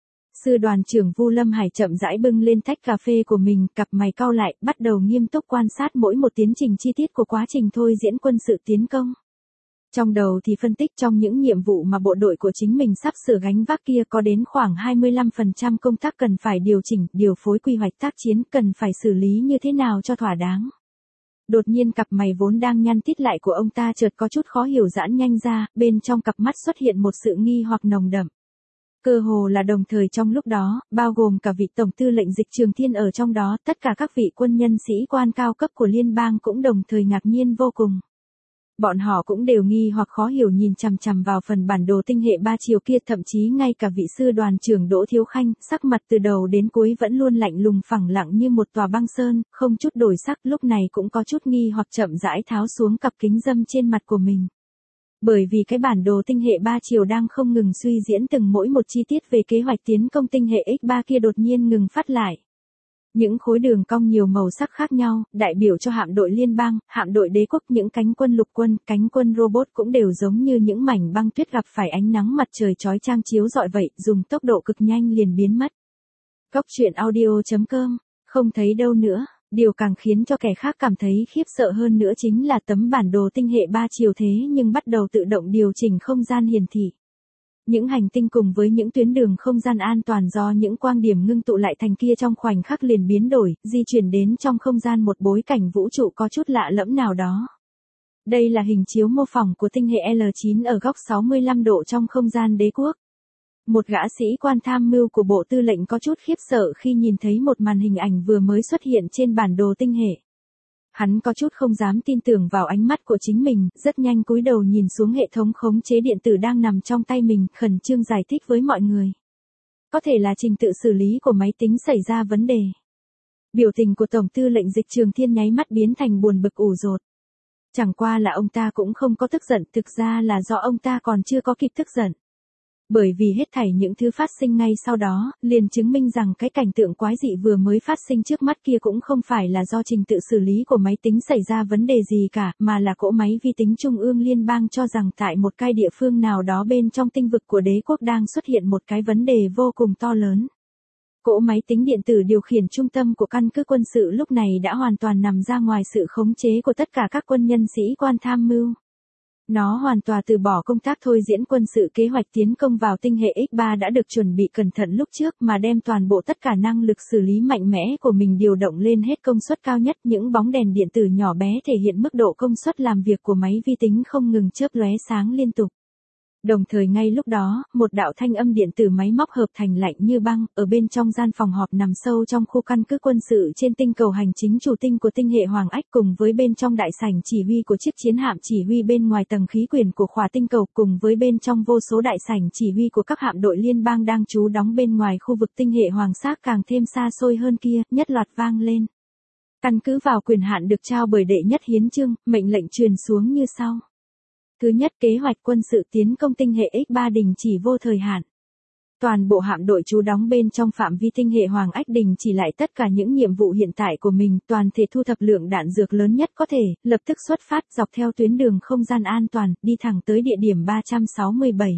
Sư đoàn trưởng Vu Lâm Hải chậm rãi bưng lên tách cà phê của mình, cặp mày cau lại, bắt đầu nghiêm túc quan sát mỗi một tiến trình chi tiết của quá trình thôi diễn quân sự tiến công. Trong đầu thì phân tích trong những nhiệm vụ mà bộ đội của chính mình sắp sửa gánh vác kia có đến khoảng hai mươi lăm phần trăm công tác cần phải điều chỉnh, điều phối quy hoạch tác chiến cần phải xử lý như thế nào cho thỏa đáng. Đột nhiên cặp mày vốn đang nhăn tít lại của ông ta chợt có chút khó hiểu giãn nhanh ra, bên trong cặp mắt xuất hiện một sự nghi hoặc nồng đậm. Cơ hồ là đồng thời trong lúc đó, bao gồm cả vị tổng tư lệnh Dịch Trường Thiên ở trong đó, tất cả các vị quân nhân sĩ quan cao cấp của liên bang cũng đồng thời ngạc nhiên vô cùng. Bọn họ cũng đều nghi hoặc khó hiểu nhìn chằm chằm vào phần bản đồ tinh hệ ba chiều kia, thậm chí ngay cả vị sư đoàn trưởng Đỗ Thiếu Khanh, sắc mặt từ đầu đến cuối vẫn luôn lạnh lùng phẳng lặng như một tòa băng sơn, không chút đổi sắc, lúc này cũng có chút nghi hoặc chậm rãi tháo xuống cặp kính dâm trên mặt của mình. Bởi vì cái bản đồ tinh hệ ba chiều đang không ngừng suy diễn từng mỗi một chi tiết về kế hoạch tiến công tinh hệ ích ba kia đột nhiên ngừng phát lại. Những khối đường cong nhiều màu sắc khác nhau, đại biểu cho hạm đội liên bang, hạm đội đế quốc, những cánh quân lục quân, cánh quân robot cũng đều giống như những mảnh băng tuyết gặp phải ánh nắng mặt trời chói chang chiếu rọi vậy, dùng tốc độ cực nhanh liền biến mất. Cốc truyện audio chấm com, không thấy đâu nữa, điều càng khiến cho kẻ khác cảm thấy khiếp sợ hơn nữa chính là tấm bản đồ tinh hệ ba chiều thế nhưng bắt đầu tự động điều chỉnh không gian hiển thị. Những hành tinh cùng với những tuyến đường không gian an toàn do những quang điểm ngưng tụ lại thành kia trong khoảnh khắc liền biến đổi, di chuyển đến trong không gian một bối cảnh vũ trụ có chút lạ lẫm nào đó. Đây là hình chiếu mô phỏng của tinh hệ L chín ở góc sáu mươi lăm độ trong không gian đế quốc. Một gã sĩ quan tham mưu của Bộ Tư lệnh có chút khiếp sợ khi nhìn thấy một màn hình ảnh vừa mới xuất hiện trên bản đồ tinh hệ. Hắn có chút không dám tin tưởng vào ánh mắt của chính mình, rất nhanh cúi đầu nhìn xuống hệ thống khống chế điện tử đang nằm trong tay mình, khẩn trương giải thích với mọi người. Có thể là trình tự xử lý của máy tính xảy ra vấn đề. Biểu tình của Tổng Tư lệnh Dịch Trường Thiên nháy mắt biến thành buồn bực ủ rột. Chẳng qua là ông ta cũng không có tức giận, thực ra là do ông ta còn chưa có kịp tức giận. Bởi vì hết thảy những thứ phát sinh ngay sau đó, liền chứng minh rằng cái cảnh tượng quái dị vừa mới phát sinh trước mắt kia cũng không phải là do trình tự xử lý của máy tính xảy ra vấn đề gì cả, mà là cỗ máy vi tính trung ương liên bang cho rằng tại một cái địa phương nào đó bên trong tinh vực của đế quốc đang xuất hiện một cái vấn đề vô cùng to lớn. Cỗ máy tính điện tử điều khiển trung tâm của căn cứ quân sự lúc này đã hoàn toàn nằm ra ngoài sự khống chế của tất cả các quân nhân sĩ quan tham mưu. Nó hoàn toàn từ bỏ công tác thôi diễn quân sự, kế hoạch tiến công vào tinh hệ ích ba đã được chuẩn bị cẩn thận lúc trước mà đem toàn bộ tất cả năng lực xử lý mạnh mẽ của mình điều động lên hết công suất cao nhất. Những bóng đèn điện tử nhỏ bé thể hiện mức độ công suất làm việc của máy vi tính không ngừng chớp lóe sáng liên tục. Đồng thời ngay lúc đó, một đạo thanh âm điện tử máy móc hợp thành lạnh như băng, ở bên trong gian phòng họp nằm sâu trong khu căn cứ quân sự trên tinh cầu hành chính chủ tinh của tinh hệ Hoàng Ách, cùng với bên trong đại sảnh chỉ huy của chiếc chiến hạm chỉ huy bên ngoài tầng khí quyển của khỏa tinh cầu, cùng với bên trong vô số đại sảnh chỉ huy của các hạm đội liên bang đang trú đóng bên ngoài khu vực tinh hệ Hoàng Sắc càng thêm xa xôi hơn kia, nhất loạt vang lên. Căn cứ vào quyền hạn được trao bởi đệ nhất hiến chương, mệnh lệnh truyền xuống như sau. Thứ nhất, kế hoạch quân sự tiến công tinh hệ ích ba đình chỉ vô thời hạn. Toàn bộ hạm đội trú đóng bên trong phạm vi tinh hệ Hoàng Ách đình chỉ lại tất cả những nhiệm vụ hiện tại của mình, toàn thể thu thập lượng đạn dược lớn nhất có thể, lập tức xuất phát dọc theo tuyến đường không gian an toàn, đi thẳng tới địa điểm ba trăm sáu mươi bảy,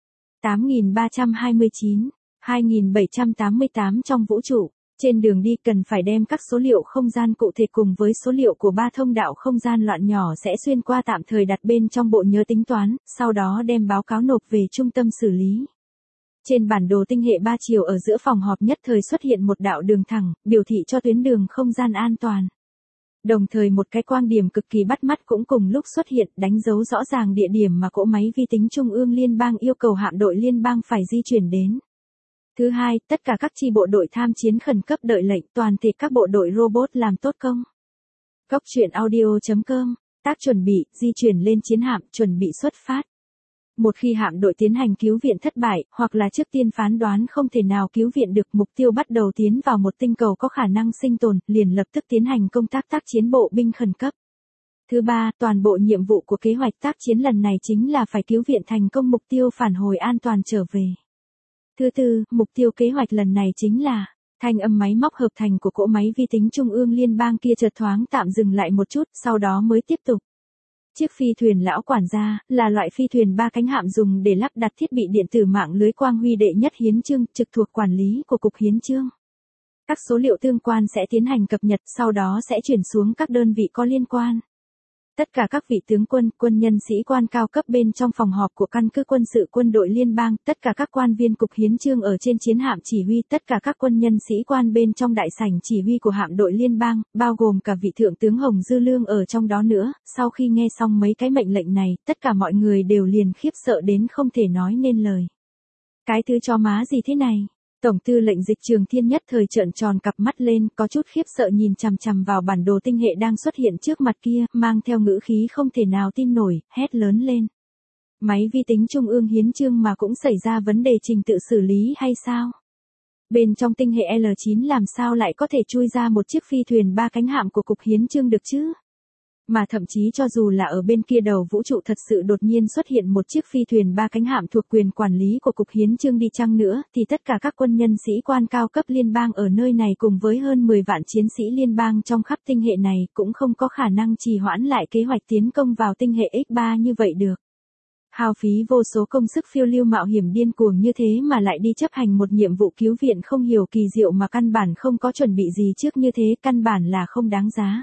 tám nghìn ba trăm hai mươi chín, hai nghìn bảy trăm tám mươi tám trong vũ trụ. Trên đường đi cần phải đem các số liệu không gian cụ thể cùng với số liệu của ba thông đạo không gian loạn nhỏ sẽ xuyên qua tạm thời đặt bên trong bộ nhớ tính toán, sau đó đem báo cáo nộp về trung tâm xử lý. Trên bản đồ tinh hệ ba chiều ở giữa phòng họp nhất thời xuất hiện một đạo đường thẳng, biểu thị cho tuyến đường không gian an toàn. Đồng thời một cái quang điểm cực kỳ bắt mắt cũng cùng lúc xuất hiện, đánh dấu rõ ràng địa điểm mà cỗ máy vi tính trung ương liên bang yêu cầu hạm đội liên bang phải di chuyển đến. Thứ hai, tất cả các chi bộ đội tham chiến khẩn cấp đợi lệnh, toàn thể các bộ đội robot làm tốt công. Góc truyện audio chấm com, tác chuẩn bị, di chuyển lên chiến hạm, chuẩn bị xuất phát. Một khi hạm đội tiến hành cứu viện thất bại, hoặc là trước tiên phán đoán không thể nào cứu viện được, mục tiêu bắt đầu tiến vào một tinh cầu có khả năng sinh tồn, liền lập tức tiến hành công tác tác chiến bộ binh khẩn cấp. Thứ ba, toàn bộ nhiệm vụ của kế hoạch tác chiến lần này chính là phải cứu viện thành công mục tiêu phản hồi an toàn trở về. Thứ tư, mục tiêu kế hoạch lần này chính là, thanh âm máy móc hợp thành của cỗ máy vi tính trung ương liên bang kia chợt thoáng tạm dừng lại một chút, sau đó mới tiếp tục. Chiếc phi thuyền lão quản gia, là loại phi thuyền ba cánh hạm dùng để lắp đặt thiết bị điện tử mạng lưới quang huy đệ nhất hiến chương, trực thuộc quản lý của cục hiến chương. Các số liệu tương quan sẽ tiến hành cập nhật, sau đó sẽ chuyển xuống các đơn vị có liên quan. Tất cả các vị tướng quân, quân nhân sĩ quan cao cấp bên trong phòng họp của căn cứ quân sự quân đội liên bang, tất cả các quan viên cục hiến chương ở trên chiến hạm chỉ huy, tất cả các quân nhân sĩ quan bên trong đại sảnh chỉ huy của hạm đội liên bang, bao gồm cả vị thượng tướng Hồng Dư Lương ở trong đó nữa. Sau khi nghe xong mấy cái mệnh lệnh này, tất cả mọi người đều liền khiếp sợ đến không thể nói nên lời. Cái thứ cho má gì thế này? Tổng tư lệnh Dịch Trường Thiên nhất thời trợn tròn cặp mắt lên, có chút khiếp sợ nhìn chằm chằm vào bản đồ tinh hệ đang xuất hiện trước mặt kia, mang theo ngữ khí không thể nào tin nổi, hét lớn lên. Máy vi tính trung ương hiến chương mà cũng xảy ra vấn đề trình tự xử lý hay sao? Bên trong tinh hệ L chín làm sao lại có thể chui ra một chiếc phi thuyền ba cánh hạm của cục hiến chương được chứ? Mà thậm chí cho dù là ở bên kia đầu vũ trụ thật sự đột nhiên xuất hiện một chiếc phi thuyền ba cánh hạm thuộc quyền quản lý của cục hiến chương đi chăng nữa, thì tất cả các quân nhân sĩ quan cao cấp liên bang ở nơi này cùng với hơn mười vạn chiến sĩ liên bang trong khắp tinh hệ này cũng không có khả năng trì hoãn lại kế hoạch tiến công vào tinh hệ ích ba như vậy được. Hao phí vô số công sức phiêu lưu mạo hiểm điên cuồng như thế mà lại đi chấp hành một nhiệm vụ cứu viện không hiểu kỳ diệu mà căn bản không có chuẩn bị gì trước như thế, căn bản là không đáng giá.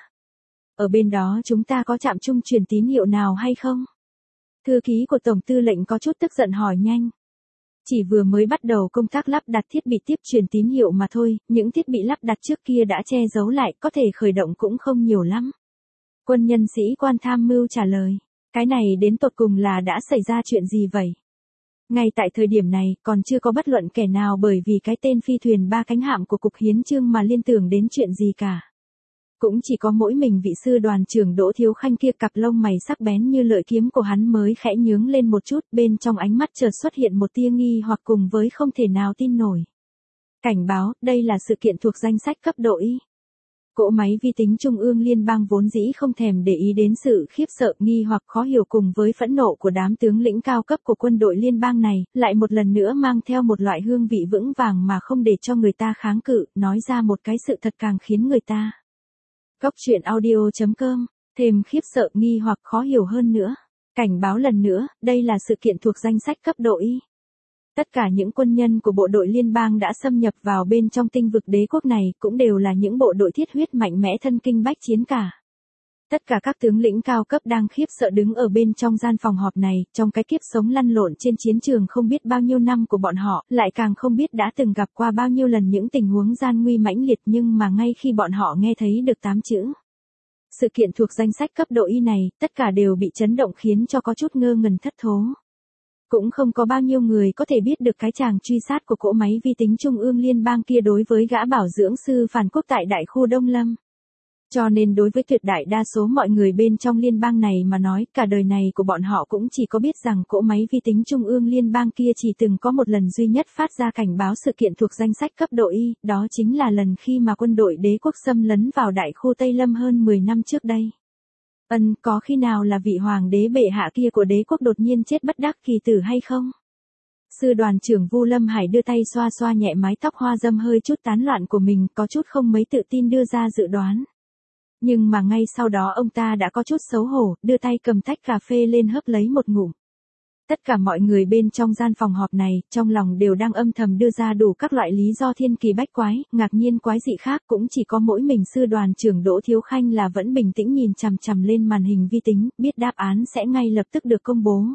Ở bên đó chúng ta có trạm trung truyền tín hiệu nào hay không? Thư ký của Tổng tư lệnh có chút tức giận hỏi nhanh. Chỉ vừa mới bắt đầu công tác lắp đặt thiết bị tiếp truyền tín hiệu mà thôi, những thiết bị lắp đặt trước kia đã che giấu lại, có thể khởi động cũng không nhiều lắm. Quân nhân sĩ quan tham mưu trả lời. Cái này đến tột cùng là đã xảy ra chuyện gì vậy? Ngay tại thời điểm này, còn chưa có bất luận kẻ nào bởi vì cái tên phi thuyền ba cánh hạm của cục hiến chương mà liên tưởng đến chuyện gì cả. Cũng chỉ có mỗi mình vị sư đoàn trưởng Đỗ Thiếu Khanh kia, cặp lông mày sắc bén như lợi kiếm của hắn mới khẽ nhướng lên một chút, bên trong ánh mắt chợt xuất hiện một tia nghi hoặc cùng với không thể nào tin nổi. Cảnh báo, đây là sự kiện thuộc danh sách cấp độ Y. Cỗ máy vi tính trung ương liên bang vốn dĩ không thèm để ý đến sự khiếp sợ, nghi hoặc khó hiểu cùng với phẫn nộ của đám tướng lĩnh cao cấp của quân đội liên bang này, lại một lần nữa mang theo một loại hương vị vững vàng mà không để cho người ta kháng cự, nói ra một cái sự thật càng khiến người ta. Góc truyện audio chấm com, thêm khiếp sợ, nghi hoặc khó hiểu hơn nữa. Cảnh báo lần nữa, đây là sự kiện thuộc danh sách cấp độ Y. Tất cả những quân nhân của bộ đội liên bang đã xâm nhập vào bên trong tinh vực đế quốc này cũng đều là những bộ đội thiết huyết mạnh mẽ thân kinh bách chiến cả. Tất cả các tướng lĩnh cao cấp đang khiếp sợ đứng ở bên trong gian phòng họp này, trong cái kiếp sống lăn lộn trên chiến trường không biết bao nhiêu năm của bọn họ, lại càng không biết đã từng gặp qua bao nhiêu lần những tình huống gian nguy mãnh liệt, nhưng mà ngay khi bọn họ nghe thấy được tám chữ sự kiện thuộc danh sách cấp độ Y này, tất cả đều bị chấn động khiến cho có chút ngơ ngẩn thất thố. Cũng không có bao nhiêu người có thể biết được cái chàng truy sát của cỗ máy vi tính trung ương liên bang kia đối với gã bảo dưỡng sư phản quốc tại đại khu Đông Lâm. Cho nên đối với tuyệt đại đa số mọi người bên trong liên bang này mà nói, cả đời này của bọn họ cũng chỉ có biết rằng cỗ máy vi tính trung ương liên bang kia chỉ từng có một lần duy nhất phát ra cảnh báo sự kiện thuộc danh sách cấp độ Y, đó chính là lần khi mà quân đội đế quốc xâm lấn vào đại khu Tây Lâm hơn mười năm trước đây. Ân, có khi nào là vị hoàng đế bệ hạ kia của đế quốc đột nhiên chết bất đắc kỳ tử hay không? Sư đoàn trưởng Vu Lâm Hải đưa tay xoa xoa nhẹ mái tóc hoa râm hơi chút tán loạn của mình, có chút không mấy tự tin đưa ra dự đoán. Nhưng mà ngay sau đó ông ta đã có chút xấu hổ, đưa tay cầm tách cà phê lên hớp lấy một ngụm. Tất cả mọi người bên trong gian phòng họp này, trong lòng đều đang âm thầm đưa ra đủ các loại lý do thiên kỳ bách quái, ngạc nhiên quái dị khác, cũng chỉ có mỗi mình sư đoàn trưởng Đỗ Thiếu Khanh là vẫn bình tĩnh nhìn chằm chằm lên màn hình vi tính, biết đáp án sẽ ngay lập tức được công bố.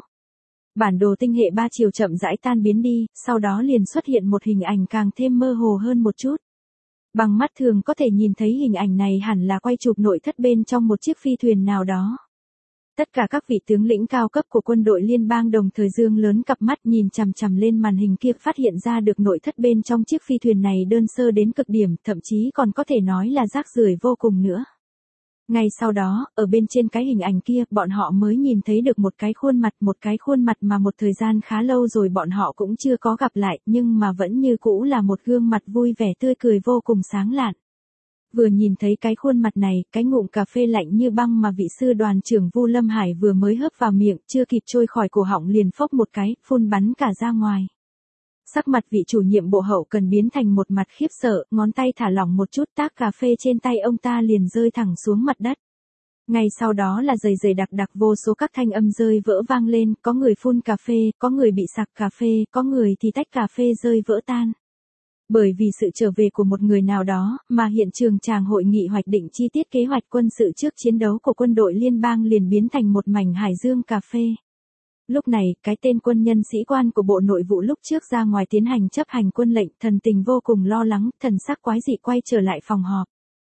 Bản đồ tinh hệ ba chiều chậm rãi tan biến đi, sau đó liền xuất hiện một hình ảnh càng thêm mơ hồ hơn một chút. Bằng mắt thường có thể nhìn thấy hình ảnh này hẳn là quay chụp nội thất bên trong một chiếc phi thuyền nào đó. Tất cả các vị tướng lĩnh cao cấp của quân đội liên bang đồng thời dương lớn cặp mắt nhìn chằm chằm lên màn hình kia, phát hiện ra được nội thất bên trong chiếc phi thuyền này đơn sơ đến cực điểm, thậm chí còn có thể nói là rác rưởi vô cùng nữa. Ngay sau đó, ở bên trên cái hình ảnh kia, bọn họ mới nhìn thấy được một cái khuôn mặt, một cái khuôn mặt mà một thời gian khá lâu rồi bọn họ cũng chưa có gặp lại, nhưng mà vẫn như cũ là một gương mặt vui vẻ tươi cười vô cùng sáng lạn. Vừa nhìn thấy cái khuôn mặt này, cái ngụm cà phê lạnh như băng mà vị sư đoàn trưởng Vu Lâm Hải vừa mới hớp vào miệng, chưa kịp trôi khỏi cổ họng liền phốc một cái, phun bắn cả ra ngoài. Sắc mặt vị chủ nhiệm bộ hậu cần biến thành một mặt khiếp sợ, ngón tay thả lỏng một chút, tách cà phê trên tay ông ta liền rơi thẳng xuống mặt đất. Ngay sau đó là dày dày đặc đặc vô số các thanh âm rơi vỡ vang lên, có người phun cà phê, có người bị sặc cà phê, có người thì tách cà phê rơi vỡ tan. Bởi vì sự trở về của một người nào đó, mà hiện trường tràng hội nghị hoạch định chi tiết kế hoạch quân sự trước chiến đấu của quân đội liên bang liền biến thành một mảnh hải dương cà phê. Lúc này, cái tên quân nhân sĩ quan của Bộ Nội vụ lúc trước ra ngoài tiến hành chấp hành quân lệnh, thần tình vô cùng lo lắng, thần sắc quái dị quay trở lại phòng họp.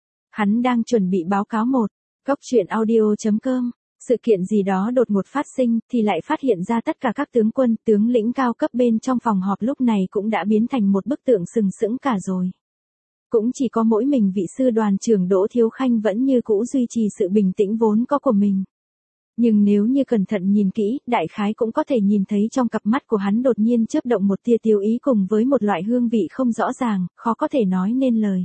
Hắn đang chuẩn bị báo cáo một, góc truyện audio chấm com, sự kiện gì đó đột ngột phát sinh, thì lại phát hiện ra tất cả các tướng quân, tướng lĩnh cao cấp bên trong phòng họp lúc này cũng đã biến thành một bức tượng sừng sững cả rồi. Cũng chỉ có mỗi mình vị sư đoàn trưởng Đỗ Thiếu Khanh vẫn như cũ duy trì sự bình tĩnh vốn có của mình. Nhưng nếu như cẩn thận nhìn kỹ, đại khái cũng có thể nhìn thấy trong cặp mắt của hắn đột nhiên chớp động một tia tiêu ý cùng với một loại hương vị không rõ ràng, khó có thể nói nên lời.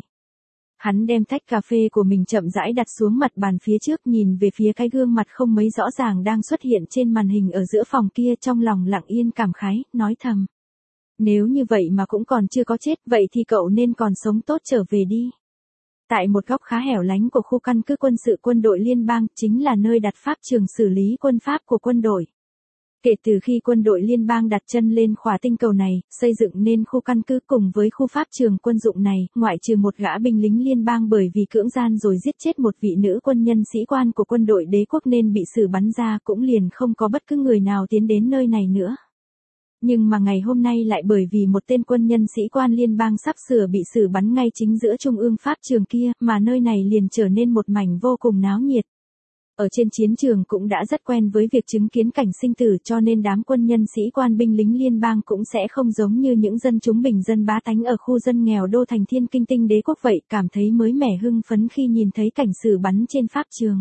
Hắn đem tách cà phê của mình chậm rãi đặt xuống mặt bàn phía trước, nhìn về phía cái gương mặt không mấy rõ ràng đang xuất hiện trên màn hình ở giữa phòng kia, trong lòng lặng yên cảm khái, nói thầm. Nếu như vậy mà cũng còn chưa có chết, vậy thì cậu nên còn sống tốt trở về đi. Tại một góc khá hẻo lánh của khu căn cứ quân sự quân đội liên bang, chính là nơi đặt pháp trường xử lý quân pháp của quân đội. Kể từ khi quân đội liên bang đặt chân lên khỏa tinh cầu này, xây dựng nên khu căn cứ cùng với khu pháp trường quân dụng này, ngoại trừ một gã binh lính liên bang bởi vì cưỡng gian rồi giết chết một vị nữ quân nhân sĩ quan của quân đội đế quốc nên bị xử bắn ra, cũng liền không có bất cứ người nào tiến đến nơi này nữa. Nhưng mà ngày hôm nay lại bởi vì một tên quân nhân sĩ quan liên bang sắp sửa bị xử bắn ngay chính giữa trung ương pháp trường kia, mà nơi này liền trở nên một mảnh vô cùng náo nhiệt. Ở trên chiến trường cũng đã rất quen với việc chứng kiến cảnh sinh tử, cho nên đám quân nhân sĩ quan binh lính liên bang cũng sẽ không giống như những dân chúng bình dân bá tánh ở khu dân nghèo đô thành Thiên Kinh Tinh Đế quốc vậy, cảm thấy mới mẻ hưng phấn khi nhìn thấy cảnh xử bắn trên pháp trường.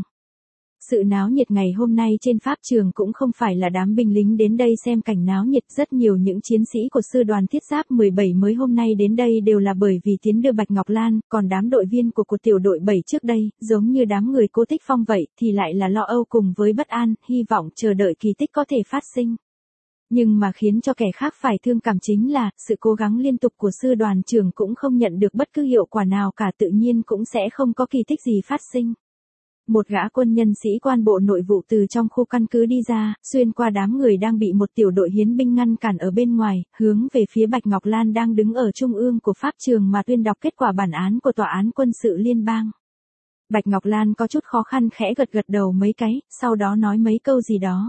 Sự náo nhiệt ngày hôm nay trên pháp trường cũng không phải là đám binh lính đến đây xem cảnh náo nhiệt, rất nhiều những chiến sĩ của sư đoàn thiết giáp mười bảy mới hôm nay đến đây đều là bởi vì tiến đưa Bạch Ngọc Lan, còn đám đội viên của của tiểu đội bảy trước đây, giống như đám người Cô Tích Phong vậy, thì lại là lo âu cùng với bất an, hy vọng chờ đợi kỳ tích có thể phát sinh. Nhưng mà khiến cho kẻ khác phải thương cảm chính là, sự cố gắng liên tục của sư đoàn trưởng cũng không nhận được bất cứ hiệu quả nào cả, tự nhiên cũng sẽ không có kỳ tích gì phát sinh. Một gã quân nhân sĩ quan bộ nội vụ từ trong khu căn cứ đi ra, xuyên qua đám người đang bị một tiểu đội hiến binh ngăn cản ở bên ngoài, hướng về phía Bạch Ngọc Lan đang đứng ở trung ương của pháp trường mà tuyên đọc kết quả bản án của tòa án quân sự liên bang. Bạch Ngọc Lan có chút khó khăn khẽ gật gật đầu mấy cái, sau đó nói mấy câu gì đó.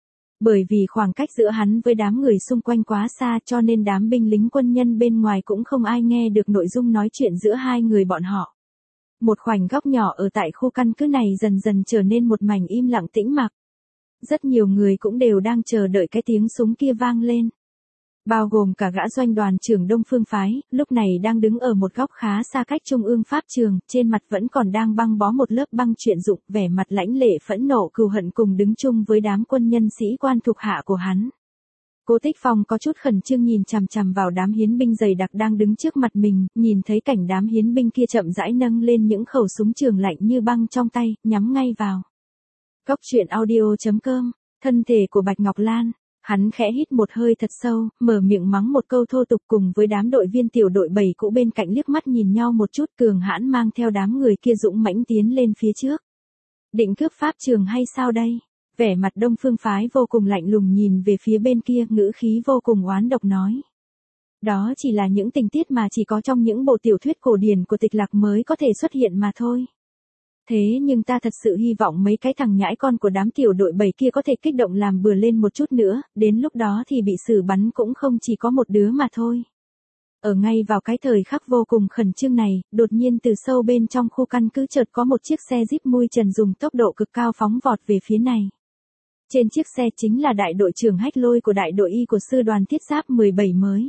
Bởi vì khoảng cách giữa hắn với đám người xung quanh quá xa cho nên đám binh lính quân nhân bên ngoài cũng không ai nghe được nội dung nói chuyện giữa hai người bọn họ. Một khoảnh góc nhỏ ở tại khu căn cứ này dần dần trở nên một mảnh im lặng tĩnh mặc. Rất nhiều người cũng đều đang chờ đợi cái tiếng súng kia vang lên. Bao gồm cả gã doanh đoàn trưởng Đông Phương Phái, lúc này đang đứng ở một góc khá xa cách trung ương pháp trường, trên mặt vẫn còn đang băng bó một lớp băng chuyên dụng, vẻ mặt lãnh lệ phẫn nộ cừu hận cùng đứng chung với đám quân nhân sĩ quan thuộc hạ của hắn. Cô Tích Phong có chút khẩn trương nhìn chằm chằm vào đám hiến binh dày đặc đang đứng trước mặt mình, nhìn thấy cảnh đám hiến binh kia chậm rãi nâng lên những khẩu súng trường lạnh như băng trong tay, nhắm ngay vào. Góc truyện audio chấm com, thân thể của Bạch Ngọc Lan, hắn khẽ hít một hơi thật sâu, mở miệng mắng một câu thô tục cùng với đám đội viên tiểu đội bảy cũ bên cạnh liếc mắt nhìn nhau một chút, cường hãn mang theo đám người kia dũng mãnh tiến lên phía trước. Định cướp pháp trường hay sao đây? Vẻ mặt Đông Phương Phái vô cùng lạnh lùng nhìn về phía bên kia, ngữ khí vô cùng oán độc nói. Đó chỉ là những tình tiết mà chỉ có trong những bộ tiểu thuyết cổ điển của Tịch Lạc mới có thể xuất hiện mà thôi. Thế nhưng ta thật sự hy vọng mấy cái thằng nhãi con của đám tiểu đội bảy kia có thể kích động làm bừa lên một chút nữa, đến lúc đó thì bị xử bắn cũng không chỉ có một đứa mà thôi. Ở ngay vào cái thời khắc vô cùng khẩn trương này, đột nhiên từ sâu bên trong khu căn cứ chợt có một chiếc xe Jeep mui trần dùng tốc độ cực cao phóng vọt về phía này. Trên chiếc xe chính là đại đội trưởng Hách Lôi của đại đội Y của sư đoàn thiết giáp mười bảy mới.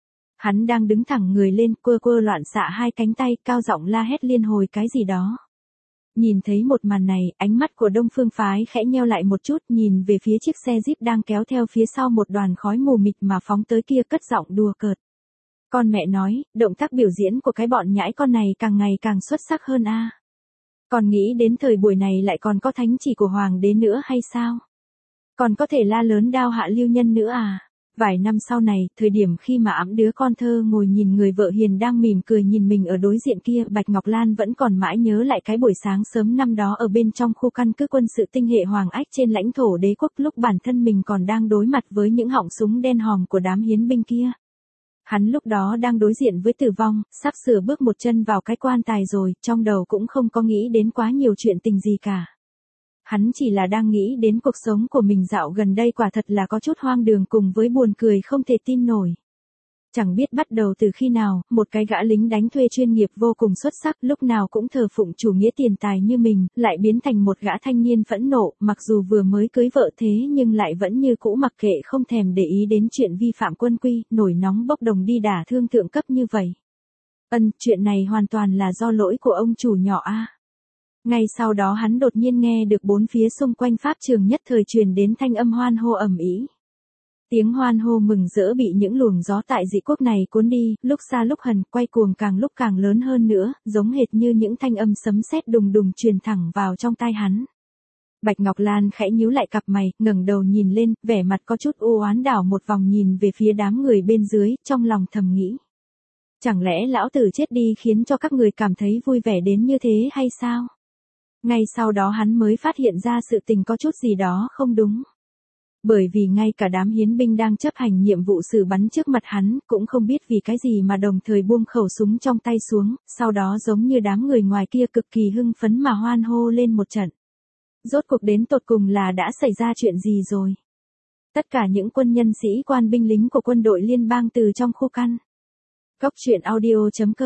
Hắn đang đứng thẳng người lên, quơ quơ loạn xạ hai cánh tay, cao giọng la hét liên hồi cái gì đó. Nhìn thấy một màn này, ánh mắt của Đông Phương Phái khẽ nheo lại một chút, nhìn về phía chiếc xe Jeep đang kéo theo phía sau một đoàn khói mù mịt mà phóng tới kia, cất giọng đùa cợt. Con mẹ nói, động tác biểu diễn của cái bọn nhãi con này càng ngày càng xuất sắc hơn a. Còn nghĩ đến thời buổi này lại còn có thánh chỉ của hoàng đế nữa hay sao? Còn có thể la lớn đao hạ lưu nhân nữa à? Vài năm sau này, thời điểm khi mà ẵm đứa con thơ ngồi nhìn người vợ hiền đang mỉm cười nhìn mình ở đối diện kia, Bạch Ngọc Lan vẫn còn mãi nhớ lại cái buổi sáng sớm năm đó ở bên trong khu căn cứ quân sự tinh hệ Hoàng Ách trên lãnh thổ đế quốc, lúc bản thân mình còn đang đối mặt với những họng súng đen hòm của đám hiến binh kia. Hắn lúc đó đang đối diện với tử vong, sắp sửa bước một chân vào cái quan tài rồi, trong đầu cũng không có nghĩ đến quá nhiều chuyện tình gì cả. Hắn chỉ là đang nghĩ đến cuộc sống của mình dạo gần đây quả thật là có chút hoang đường cùng với buồn cười không thể tin nổi. Chẳng biết bắt đầu từ khi nào, một cái gã lính đánh thuê chuyên nghiệp vô cùng xuất sắc, lúc nào cũng thờ phụng chủ nghĩa tiền tài như mình, lại biến thành một gã thanh niên phẫn nộ, mặc dù vừa mới cưới vợ thế nhưng lại vẫn như cũ mặc kệ không thèm để ý đến chuyện vi phạm quân quy, nổi nóng bốc đồng đi đả thương thượng cấp như vậy. Ân, chuyện này hoàn toàn là do lỗi của ông chủ nhỏ a. Ngay sau đó hắn đột nhiên nghe được bốn phía xung quanh pháp trường nhất thời truyền đến thanh âm hoan hô ầm ĩ. Tiếng hoan hô mừng rỡ bị những luồng gió tại dị quốc này cuốn đi, lúc xa lúc gần, quay cuồng càng lúc càng lớn hơn nữa, giống hệt như những thanh âm sấm sét đùng đùng truyền thẳng vào trong tai hắn. Bạch Ngọc Lan khẽ nhíu lại cặp mày, ngẩng đầu nhìn lên, vẻ mặt có chút u oán đảo một vòng nhìn về phía đám người bên dưới, trong lòng thầm nghĩ. Chẳng lẽ lão tử chết đi khiến cho các người cảm thấy vui vẻ đến như thế hay sao? Ngay sau đó hắn mới phát hiện ra sự tình có chút gì đó không đúng. Bởi vì ngay cả đám hiến binh đang chấp hành nhiệm vụ xử bắn trước mặt hắn, cũng không biết vì cái gì mà đồng thời buông khẩu súng trong tay xuống, sau đó giống như đám người ngoài kia cực kỳ hưng phấn mà hoan hô lên một trận. Rốt cuộc đến tột cùng là đã xảy ra chuyện gì rồi? Tất cả những quân nhân sĩ quan binh lính của quân đội liên bang từ trong khu căn. Góc truyện audio chấm com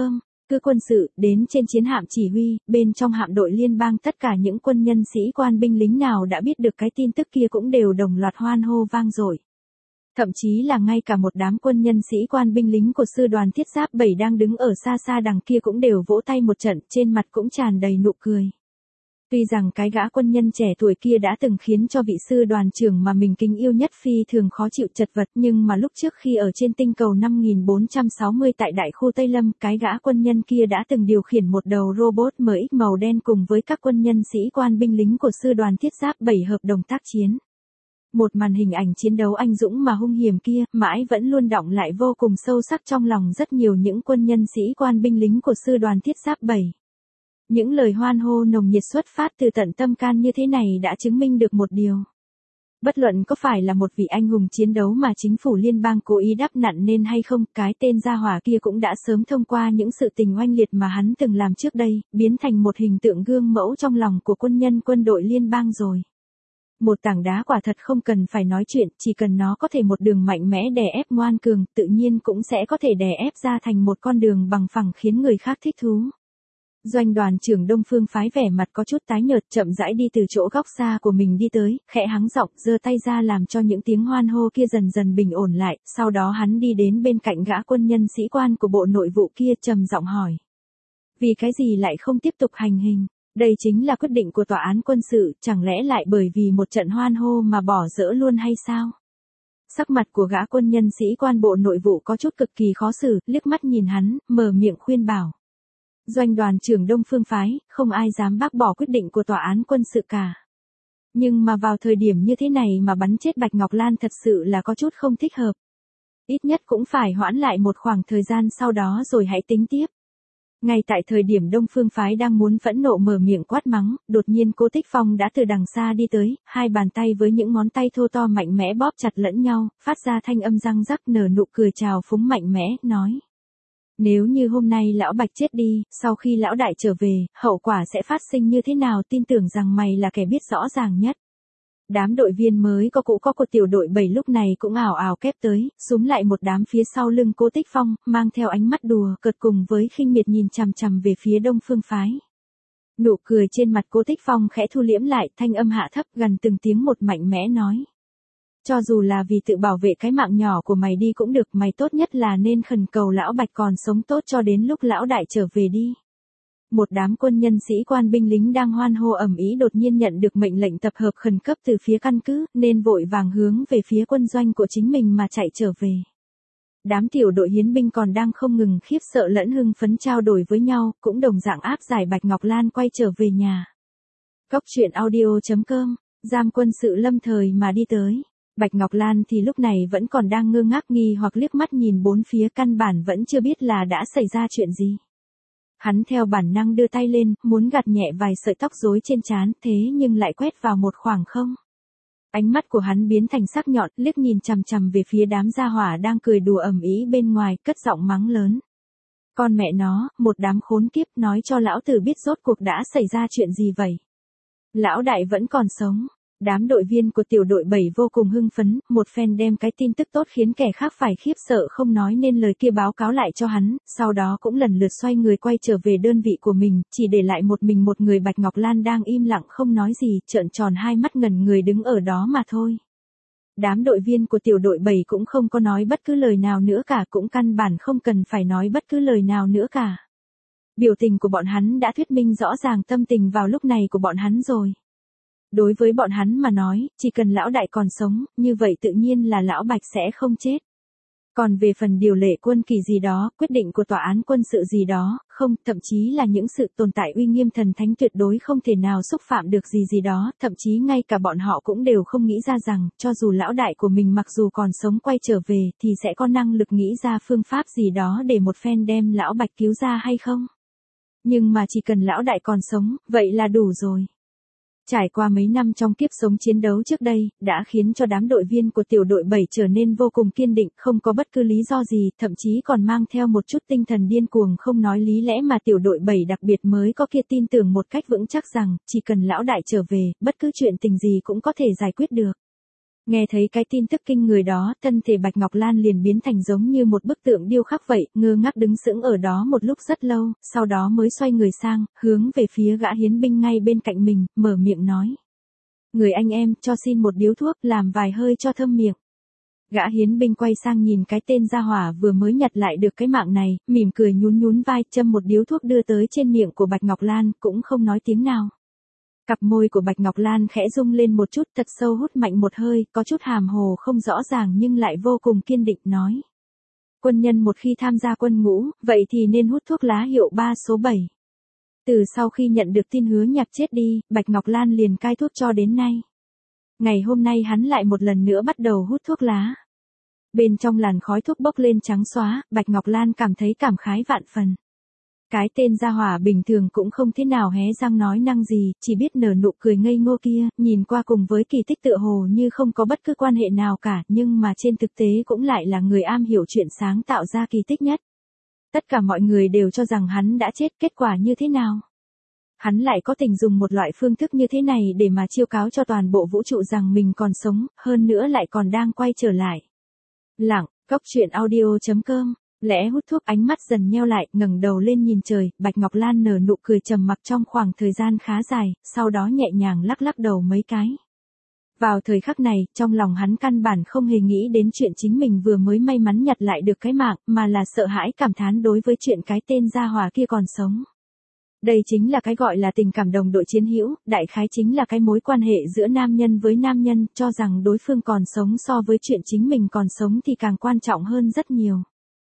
cứ quân sự, đến trên chiến hạm chỉ huy, bên trong hạm đội liên bang tất cả những quân nhân sĩ quan binh lính nào đã biết được cái tin tức kia cũng đều đồng loạt hoan hô vang dội. Thậm chí là ngay cả một đám quân nhân sĩ quan binh lính của sư đoàn thiết giáp bảy đang đứng ở xa xa đằng kia cũng đều vỗ tay một trận, trên mặt cũng tràn đầy nụ cười. Tuy rằng cái gã quân nhân trẻ tuổi kia đã từng khiến cho vị sư đoàn trưởng mà mình kính yêu nhất phi thường khó chịu chật vật, nhưng mà lúc trước khi ở trên tinh cầu năm nghìn bốn trăm sáu mươi tại đại khu Tây Lâm, cái gã quân nhân kia đã từng điều khiển một đầu robot em ích màu đen cùng với các quân nhân sĩ quan binh lính của sư đoàn thiết giáp bảy hợp đồng tác chiến. Một màn hình ảnh chiến đấu anh dũng mà hung hiểm kia, mãi vẫn luôn đọng lại vô cùng sâu sắc trong lòng rất nhiều những quân nhân sĩ quan binh lính của sư đoàn thiết giáp bảy. Những lời hoan hô nồng nhiệt xuất phát từ tận tâm can như thế này đã chứng minh được một điều. Bất luận có phải là một vị anh hùng chiến đấu mà chính phủ liên bang cố ý đắp nặn nên hay không, cái tên gia hỏa kia cũng đã sớm thông qua những sự tình oanh liệt mà hắn từng làm trước đây, biến thành một hình tượng gương mẫu trong lòng của quân nhân quân đội liên bang rồi. Một tảng đá quả thật không cần phải nói chuyện, chỉ cần nó có thể một đường mạnh mẽ đè ép ngoan cường, tự nhiên cũng sẽ có thể đè ép ra thành một con đường bằng phẳng khiến người khác thích thú. Doanh đoàn trưởng Đông Phương Phái vẻ mặt có chút tái nhợt, chậm rãi đi từ chỗ góc xa của mình đi tới, khẽ hắng giọng, giơ tay ra làm cho những tiếng hoan hô kia dần dần bình ổn lại, sau đó hắn đi đến bên cạnh gã quân nhân sĩ quan của bộ nội vụ kia, trầm giọng hỏi: "Vì cái gì lại không tiếp tục hành hình? Đây chính là quyết định của tòa án quân sự, chẳng lẽ lại bởi vì một trận hoan hô mà bỏ dỡ luôn hay sao?" Sắc mặt của gã quân nhân sĩ quan bộ nội vụ có chút cực kỳ khó xử, liếc mắt nhìn hắn, mở miệng khuyên bảo: "Doanh đoàn trưởng Đông Phương Phái, không ai dám bác bỏ quyết định của tòa án quân sự cả. Nhưng mà vào thời điểm như thế này mà bắn chết Bạch Ngọc Lan thật sự là có chút không thích hợp. Ít nhất cũng phải hoãn lại một khoảng thời gian sau đó rồi hãy tính tiếp." Ngay tại thời điểm Đông Phương Phái đang muốn phẫn nộ mở miệng quát mắng, đột nhiên Cố Tích Phong đã từ đằng xa đi tới, hai bàn tay với những ngón tay thô to mạnh mẽ bóp chặt lẫn nhau, phát ra thanh âm răng rắc, nở nụ cười trào phúng mạnh mẽ, nói: "Nếu như hôm nay lão Bạch chết đi, sau khi lão đại trở về, hậu quả sẽ phát sinh như thế nào, tin tưởng rằng mày là kẻ biết rõ ràng nhất." Đám đội viên mới có cũ có của tiểu đội bảy lúc này cũng ảo ảo kép tới, xúm lại một đám phía sau lưng Cố Tích Phong, mang theo ánh mắt đùa cợt cùng với khinh miệt nhìn chằm chằm về phía Đông Phương Phái. Nụ cười trên mặt Cố Tích Phong khẽ thu liễm lại, thanh âm hạ thấp gần từng tiếng một mạnh mẽ nói: "Cho dù là vì tự bảo vệ cái mạng nhỏ của mày đi cũng được, mày tốt nhất là nên khẩn cầu lão Bạch còn sống tốt cho đến lúc lão đại trở về đi." Một đám quân nhân sĩ quan binh lính đang hoan hô ầm ĩ đột nhiên nhận được mệnh lệnh tập hợp khẩn cấp từ phía căn cứ, nên vội vàng hướng về phía quân doanh của chính mình mà chạy trở về. Đám tiểu đội hiến binh còn đang không ngừng khiếp sợ lẫn hưng phấn trao đổi với nhau, cũng đồng dạng áp giải Bạch Ngọc Lan quay trở về nhà. Góc truyện audio chấm com, giam quân sự lâm thời mà đi tới. Bạch Ngọc Lan thì lúc này vẫn còn đang ngơ ngác nghi hoặc liếc mắt nhìn bốn phía, căn bản vẫn chưa biết là đã xảy ra chuyện gì. Hắn theo bản năng đưa tay lên, muốn gạt nhẹ vài sợi tóc rối trên trán, thế nhưng lại quét vào một khoảng không. Ánh mắt của hắn biến thành sắc nhọn, liếc nhìn chằm chằm về phía đám gia hỏa đang cười đùa ầm ĩ bên ngoài, cất giọng mắng lớn: "Con mẹ nó, một đám khốn kiếp, nói cho lão tử biết rốt cuộc đã xảy ra chuyện gì vậy? Lão đại vẫn còn sống." Đám đội viên của tiểu đội bảy vô cùng hưng phấn, một phen đem cái tin tức tốt khiến kẻ khác phải khiếp sợ không nói nên lời kia báo cáo lại cho hắn, sau đó cũng lần lượt xoay người quay trở về đơn vị của mình, chỉ để lại một mình một người Bạch Ngọc Lan đang im lặng không nói gì, trợn tròn hai mắt ngẩn người đứng ở đó mà thôi. Đám đội viên của tiểu đội bảy cũng không có nói bất cứ lời nào nữa cả, cũng căn bản không cần phải nói bất cứ lời nào nữa cả. Biểu tình của bọn hắn đã thuyết minh rõ ràng tâm tình vào lúc này của bọn hắn rồi. Đối với bọn hắn mà nói, chỉ cần lão đại còn sống, như vậy tự nhiên là lão Bạch sẽ không chết. Còn về phần điều lệ quân kỳ gì đó, quyết định của tòa án quân sự gì đó, không, thậm chí là những sự tồn tại uy nghiêm thần thánh tuyệt đối không thể nào xúc phạm được gì gì đó, thậm chí ngay cả bọn họ cũng đều không nghĩ ra rằng, cho dù lão đại của mình mặc dù còn sống quay trở về, thì sẽ có năng lực nghĩ ra phương pháp gì đó để một phen đem lão Bạch cứu ra hay không. Nhưng mà chỉ cần lão đại còn sống, vậy là đủ rồi. Trải qua mấy năm trong kiếp sống chiến đấu trước đây, đã khiến cho đám đội viên của tiểu đội bảy trở nên vô cùng kiên định, không có bất cứ lý do gì, thậm chí còn mang theo một chút tinh thần điên cuồng không nói lý lẽ mà tiểu đội bảy đặc biệt mới có kia tin tưởng một cách vững chắc rằng, chỉ cần lão đại trở về, bất cứ chuyện tình gì cũng có thể giải quyết được. Nghe thấy cái tin tức kinh người đó, thân thể Bạch Ngọc Lan liền biến thành giống như một bức tượng điêu khắc vậy, ngơ ngác đứng sững ở đó một lúc rất lâu, sau đó mới xoay người sang, hướng về phía gã hiến binh ngay bên cạnh mình, mở miệng nói. Người anh em, cho xin một điếu thuốc, làm vài hơi cho thơm miệng. Gã hiến binh quay sang nhìn cái tên gia hỏa vừa mới nhặt lại được cái mạng này, mỉm cười nhún nhún vai, châm một điếu thuốc đưa tới trên miệng của Bạch Ngọc Lan, cũng không nói tiếng nào. Cặp môi của Bạch Ngọc Lan khẽ rung lên một chút, thật sâu hút mạnh một hơi, có chút hàm hồ không rõ ràng nhưng lại vô cùng kiên định nói. Quân nhân một khi tham gia quân ngũ, vậy thì nên hút thuốc lá hiệu ba số bảy. Từ sau khi nhận được tin Hứa Nhạc chết đi, Bạch Ngọc Lan liền cai thuốc cho đến nay. Ngày hôm nay hắn lại một lần nữa bắt đầu hút thuốc lá. Bên trong làn khói thuốc bốc lên trắng xóa, Bạch Ngọc Lan cảm thấy cảm khái vạn phần. Cái tên gia hỏa bình thường cũng không thế nào hé răng nói năng gì, chỉ biết nở nụ cười ngây ngô kia, nhìn qua cùng với kỳ tích tựa hồ như không có bất cứ quan hệ nào cả, nhưng mà trên thực tế cũng lại là người am hiểu chuyện sáng tạo ra kỳ tích nhất. Tất cả mọi người đều cho rằng hắn đã chết, kết quả như thế nào? Hắn lại có tình dùng một loại phương thức như thế này để mà chiêu cáo cho toàn bộ vũ trụ rằng mình còn sống, hơn nữa lại còn đang quay trở lại. Lặng, Cốc Truyện Audio chấm com. Lẽ hút thuốc, ánh mắt dần nheo lại, ngẩng đầu lên nhìn trời, Bạch Ngọc Lan nở nụ cười trầm mặc trong khoảng thời gian khá dài, sau đó nhẹ nhàng lắc lắc đầu mấy cái. Vào thời khắc này, trong lòng hắn căn bản không hề nghĩ đến chuyện chính mình vừa mới may mắn nhặt lại được cái mạng, mà là sợ hãi cảm thán đối với chuyện cái tên gia hỏa kia còn sống. Đây chính là cái gọi là tình cảm đồng đội chiến hữu, đại khái chính là cái mối quan hệ giữa nam nhân với nam nhân, cho rằng đối phương còn sống so với chuyện chính mình còn sống thì càng quan trọng hơn rất nhiều.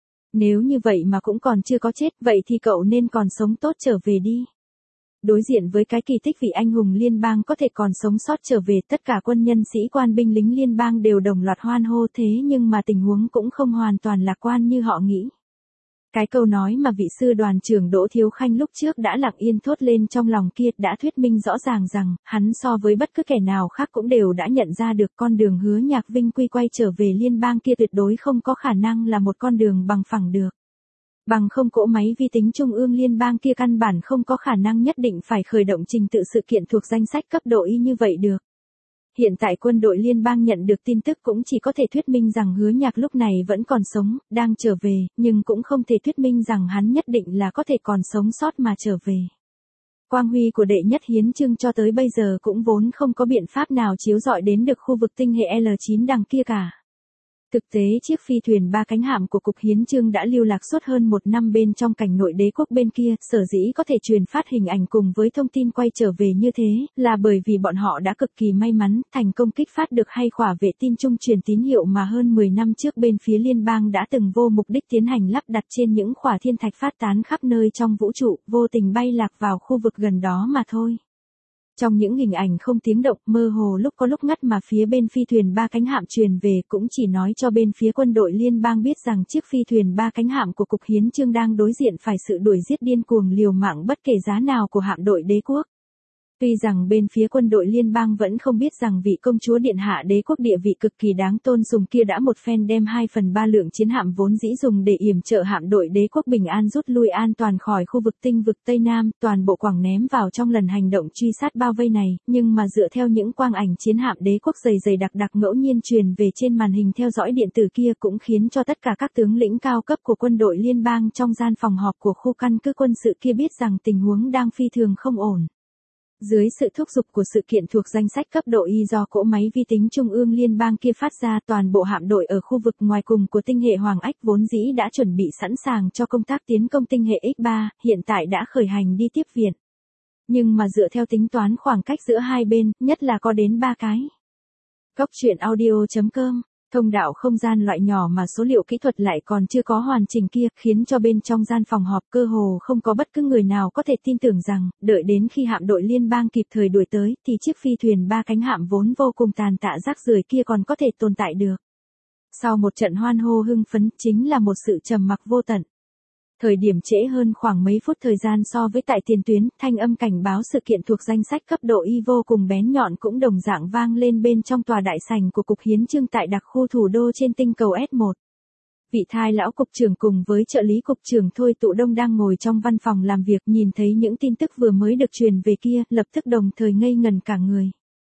Nếu như vậy mà cũng còn chưa có chết, vậy thì cậu nên còn sống tốt trở về đi. Đối diện với cái kỳ tích vị anh hùng liên bang có thể còn sống sót trở về, tất cả quân nhân sĩ quan binh lính liên bang đều đồng loạt hoan hô, thế nhưng mà tình huống cũng không hoàn toàn lạc quan như họ nghĩ. Cái câu nói mà vị sư đoàn trưởng Đỗ Thiếu Khanh lúc trước đã lặng yên thốt lên trong lòng kia đã thuyết minh rõ ràng rằng, hắn so với bất cứ kẻ nào khác cũng đều đã nhận ra được con đường Hứa Nhạc Vinh quy quay trở về liên bang kia tuyệt đối không có khả năng là một con đường bằng phẳng được. Bằng không cỗ máy vi tính trung ương liên bang kia căn bản không có khả năng nhất định phải khởi động trình tự sự kiện thuộc danh sách cấp độ Y như vậy được. Hiện tại quân đội liên bang nhận được tin tức cũng chỉ có thể thuyết minh rằng Hứa Nhạc lúc này vẫn còn sống, đang trở về, nhưng cũng không thể thuyết minh rằng hắn nhất định là có thể còn sống sót mà trở về. Quang huy của đệ nhất hiến chương cho tới bây giờ cũng vốn không có biện pháp nào chiếu rọi đến được khu vực tinh hệ L chín đằng kia cả. Thực tế chiếc phi thuyền ba cánh hạm của Cục Hiến chương đã lưu lạc suốt hơn một năm bên trong cảnh nội đế quốc bên kia, sở dĩ có thể truyền phát hình ảnh cùng với thông tin quay trở về như thế, là bởi vì bọn họ đã cực kỳ may mắn, thành công kích phát được hai khỏa vệ tinh trung truyền tín hiệu mà hơn mười năm trước bên phía liên bang đã từng vô mục đích tiến hành lắp đặt trên những khỏa thiên thạch phát tán khắp nơi trong vũ trụ, vô tình bay lạc vào khu vực gần đó mà thôi. Trong những hình ảnh không tiếng động, mơ hồ lúc có lúc ngắt mà phía bên phi thuyền ba cánh hạm truyền về cũng chỉ nói cho bên phía quân đội liên bang biết rằng chiếc phi thuyền ba cánh hạm của Cục Hiến chương đang đối diện phải sự đuổi giết điên cuồng liều mạng bất kể giá nào của hạm đội đế quốc. Tuy rằng bên phía quân đội liên bang vẫn không biết rằng vị công chúa điện hạ đế quốc địa vị cực kỳ đáng tôn sùng kia đã một phen đem hai phần ba lượng chiến hạm vốn dĩ dùng để yểm trợ hạm đội đế quốc bình an rút lui an toàn khỏi khu vực tinh vực Tây Nam, toàn bộ quẳng ném vào trong lần hành động truy sát bao vây này, nhưng mà dựa theo những quang ảnh chiến hạm đế quốc dày dày đặc đặc ngẫu nhiên truyền về trên màn hình theo dõi điện tử kia cũng khiến cho tất cả các tướng lĩnh cao cấp của quân đội liên bang trong gian phòng họp của khu căn cứ quân sự kia biết rằng tình huống đang phi thường không ổn. Dưới sự thúc giục của sự kiện thuộc danh sách cấp độ Y do cỗ máy vi tính trung ương liên bang kia phát ra, toàn bộ hạm đội ở khu vực ngoài cùng của tinh hệ Hoàng Ách vốn dĩ đã chuẩn bị sẵn sàng cho công tác tiến công tinh hệ X ba, hiện tại đã khởi hành đi tiếp viện. Nhưng mà dựa theo tính toán khoảng cách giữa hai bên, nhất là có đến ba cái. Cốc Truyện Audio chấm com. Thông đạo không gian loại nhỏ mà số liệu kỹ thuật lại còn chưa có hoàn chỉnh kia, khiến cho bên trong gian phòng họp cơ hồ không có bất cứ người nào có thể tin tưởng rằng, đợi đến khi hạm đội liên bang kịp thời đuổi tới, thì chiếc phi thuyền ba cánh hạm vốn vô cùng tàn tạ rác rưởi kia còn có thể tồn tại được. Sau một trận hoan hô hưng phấn, chính là một sự trầm mặc vô tận. Thời điểm trễ hơn khoảng mấy phút thời gian so với tại tiền tuyến, thanh âm cảnh báo sự kiện thuộc danh sách cấp độ Y vô cùng bén nhọn cũng đồng dạng vang lên bên trong tòa đại sảnh của Cục Hiến chương tại đặc khu thủ đô trên tinh cầu S một. Vị thai lão cục trưởng cùng với trợ lý cục trưởng Thôi Tụ Đông đang ngồi trong văn phòng làm việc, nhìn thấy những tin tức vừa mới được truyền về kia, lập tức đồng thời ngây ngần cả người.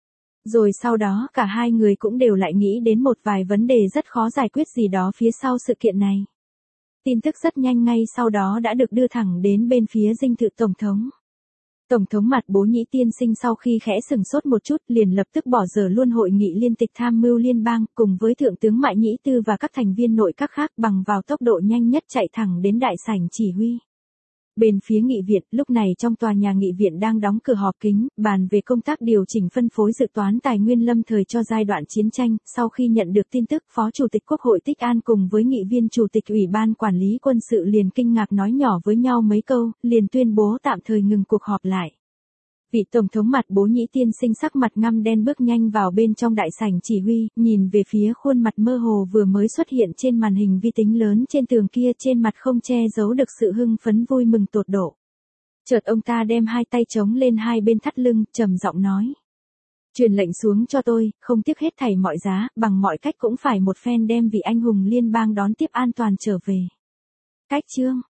Rồi sau đó cả hai người cũng đều lại nghĩ đến một vài vấn đề rất khó giải quyết gì đó phía sau sự kiện này. Tin tức rất nhanh ngay sau đó đã được đưa thẳng đến bên phía dinh thự Tổng thống. Tổng thống Mặt Bố Nhĩ tiên sinh sau khi khẽ sừng sốt một chút liền lập tức bỏ dở luôn hội nghị liên tịch tham mưu liên bang cùng với Thượng tướng Mại Nhĩ Tư và các thành viên nội các khác bằng vào tốc độ nhanh nhất chạy thẳng đến đại sảnh chỉ huy. Bên phía nghị viện, lúc này trong tòa nhà nghị viện đang đóng cửa họp kín, bàn về công tác điều chỉnh phân phối dự toán tài nguyên lâm thời cho giai đoạn chiến tranh. Sau khi nhận được tin tức, Phó Chủ tịch Quốc hội Tích An cùng với nghị viên Chủ tịch Ủy ban Quản lý Quân sự liền kinh ngạc nói nhỏ với nhau mấy câu, liền tuyên bố tạm thời ngừng cuộc họp lại. Vị Tổng thống Mặt Bố Nhĩ tiên sinh sắc mặt ngăm đen bước nhanh vào bên trong đại sảnh chỉ huy, nhìn về phía khuôn mặt mơ hồ vừa mới xuất hiện trên màn hình vi tính lớn trên tường kia, trên mặt không che giấu được sự hưng phấn vui mừng tột độ. Chợt ông ta đem hai tay chống lên hai bên thắt lưng, trầm giọng nói. Truyền lệnh xuống cho tôi, không tiếc hết thảy mọi giá, bằng mọi cách cũng phải một phen đem vị anh hùng liên bang đón tiếp an toàn trở về. Cách chương